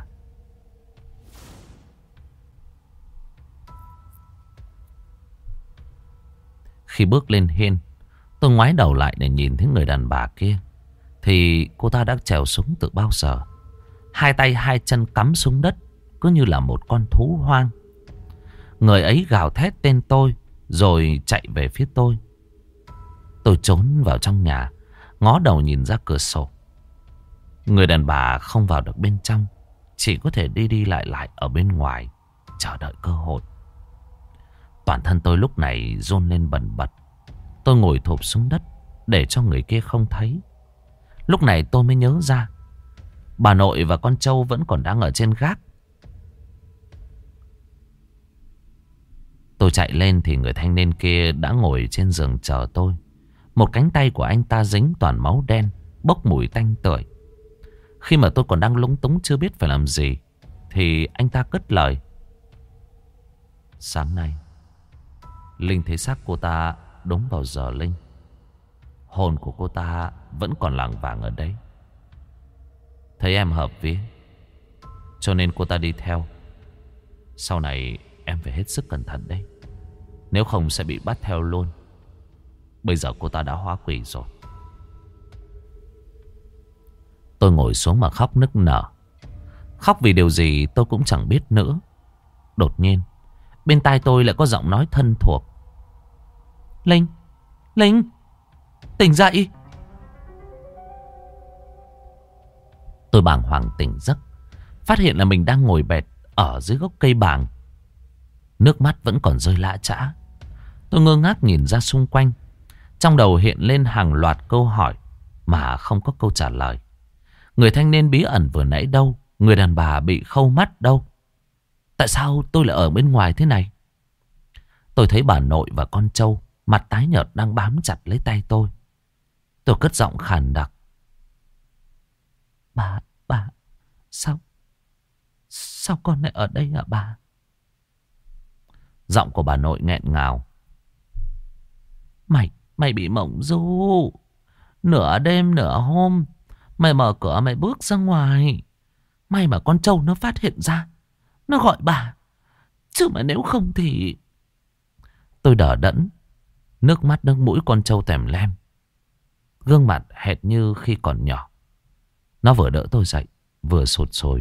Khi bước lên hiên, tôi ngoái đầu lại để nhìn thấy người đàn bà kia thì cô ta đã trèo xuống từ bao giờ. Hai tay hai chân cắm xuống đất, cứ như là một con thú hoang. Người ấy gào thét tên tôi rồi chạy về phía tôi. Tôi trốn vào trong nhà, ngó đầu nhìn ra cửa sổ. Người đàn bà không vào được bên trong, chỉ có thể đi đi lại lại ở bên ngoài, chờ đợi cơ hội. Toàn thân tôi lúc này run lên bần bật. Tôi ngồi thụp xuống đất để cho người kia không thấy. Lúc này tôi mới nhớ ra bà nội và con trâu vẫn còn đang ở trên gác. Tôi chạy lên thì người thanh niên kia đã ngồi trên giường chờ tôi. Một cánh tay của anh ta dính toàn máu đen, bốc mùi tanh tưởi. Khi mà tôi còn đang lúng túng chưa biết phải làm gì thì anh ta cất lời. Sáng nay Linh thấy xác cô ta đúng vào giờ linh. Hồn của cô ta vẫn còn lảng vảng ở đấy. Thấy em hợp vía cho nên cô ta đi theo. Sau này em phải hết sức cẩn thận đấy, nếu không sẽ bị bắt theo luôn. Bây giờ cô ta đã hóa quỷ rồi. Tôi ngồi xuống mà khóc nức nở. Khóc vì điều gì tôi cũng chẳng biết nữa. Đột nhiên bên tai tôi lại có giọng nói thân thuộc. Linh, Linh, tỉnh dậy. Tôi bàng hoàng tỉnh giấc, phát hiện là mình đang ngồi bệt ở dưới gốc cây bàng. Nước mắt vẫn còn rơi lã chã. Tôi ngơ ngác nhìn ra xung quanh Trong đầu hiện lên hàng loạt câu hỏi mà không có câu trả lời. Người thanh niên bí ẩn vừa nãy đâu? Người đàn bà bị khâu mắt đâu? Tại sao tôi lại ở bên ngoài thế này? Tôi thấy bà nội và con trâu mặt tái nhợt đang bám chặt lấy tay tôi. Tôi cất giọng khàn đặc. Bà, bà, sao, sao con lại ở đây hả bà? Giọng của bà nội nghẹn ngào. Mày, mày bị mộng du. Nửa đêm nửa hôm, mày mở cửa mày bước ra ngoài. May mà con trâu nó phát hiện ra, nó gọi bà. Chứ mà nếu không thì... Tôi đờ đẫn, nước mắt nước mũi con trâu tèm lem. Gương mặt hệt như khi còn nhỏ. Nó vừa đỡ tôi dậy, vừa sụt sùi.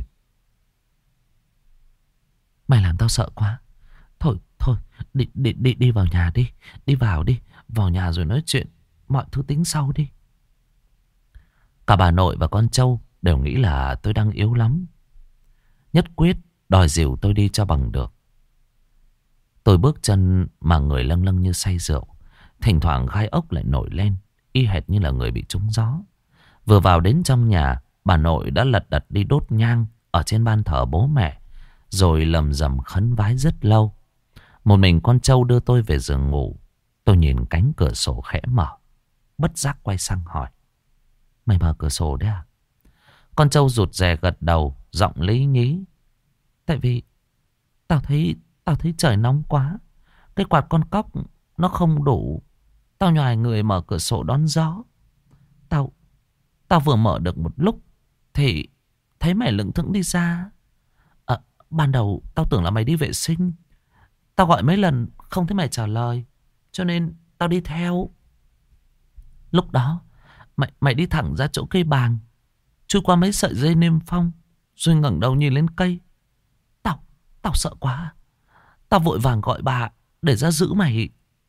Mày làm tao sợ quá. Thôi, thôi, đi, đi, đi, đi vào nhà đi. Đi vào đi, vào nhà rồi nói chuyện. Mọi thứ tính sau đi. Cả bà nội và con trâu đều nghĩ là tôi đang yếu lắm. Nhất quyết đòi dìu tôi đi cho bằng được. Tôi bước chân mà người lâng lâng như say rượu. Thỉnh thoảng gai ốc lại nổi lên, y hệt như là người bị trúng gió. Vừa vào đến trong nhà, bà nội đã lật đật đi đốt nhang ở trên ban thờ bố mẹ, rồi lầm rầm khấn vái rất lâu. Một mình con trâu đưa tôi về giường ngủ. Tôi nhìn cánh cửa sổ khẽ mở, bất giác quay sang hỏi. Mày mở cửa sổ đấy à? Con trâu rụt rè gật đầu, giọng lý nhí. Tại vì Tao thấy Tao thấy trời nóng quá. Cái quạt con cóc nó không đủ. Tao nhoài người mở cửa sổ đón gió. Tao Tao vừa mở được một lúc thì thấy mày lững thững đi ra. À, ban đầu tao tưởng là mày đi vệ sinh. Tao gọi mấy lần không thấy mày trả lời, cho nên tao đi theo. Lúc đó Mày, mày đi thẳng ra chỗ cây bàng, chui qua mấy sợi dây niêm phong, rồi ngẩng đầu nhìn lên cây. Tao Tao sợ quá. Tao vội vàng gọi bà để ra giữ mày.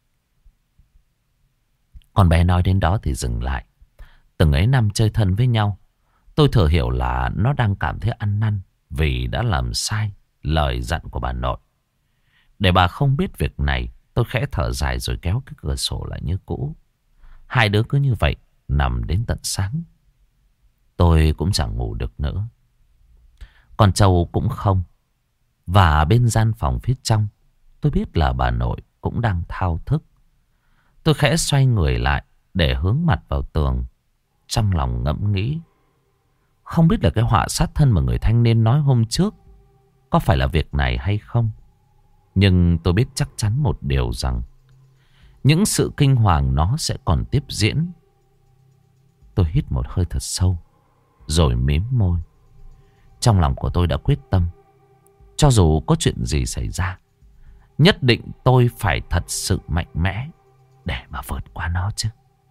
Con bé nói đến đó thì dừng lại. Từng ấy năm chơi thân với nhau, tôi thừa hiểu là nó đang cảm thấy ăn năn vì đã làm sai lời dặn của bà nội. Để bà không biết việc này, tôi khẽ thở dài rồi kéo cái cửa sổ lại như cũ. Hai đứa cứ như vậy nằm đến tận sáng. Tôi cũng chẳng ngủ được nữa. Con trâu cũng không. Và bên gian phòng phía trong, tôi biết là bà nội cũng đang thao thức. Tôi khẽ xoay người lại để hướng mặt vào tường, trong lòng ngẫm nghĩ. Không biết là cái họa sát thân mà người thanh niên nói hôm trước có phải là việc này hay không. Nhưng tôi biết chắc chắn một điều rằng những sự kinh hoàng nó sẽ còn tiếp diễn. Tôi hít một hơi thật sâu, rồi mím môi. Trong lòng của tôi đã quyết tâm, cho dù có chuyện gì xảy ra, nhất định tôi phải thật sự mạnh mẽ để mà vượt qua nó chứ.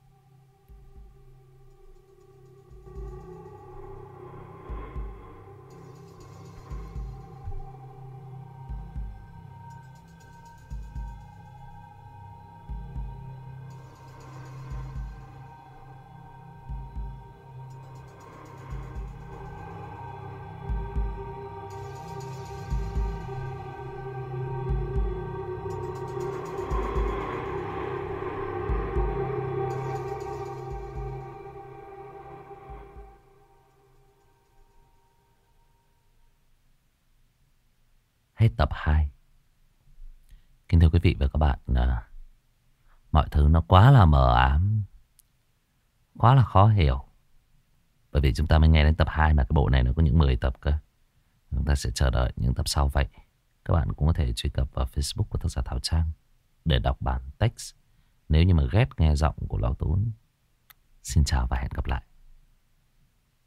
Hết tập hai. Kính thưa quý vị và các bạn, à, mọi thứ nó quá là mờ ám, quá là khó hiểu. Bởi vì chúng ta mới nghe đến tập hai mà cái bộ này nó có những mười tập cơ. Chúng ta sẽ chờ đợi những tập sau vậy. Các bạn cũng có thể truy cập vào Facebook của tác giả Thảo Trang để đọc bản text nếu như mà ghét nghe giọng của Lão Tú. Xin chào và hẹn gặp lại.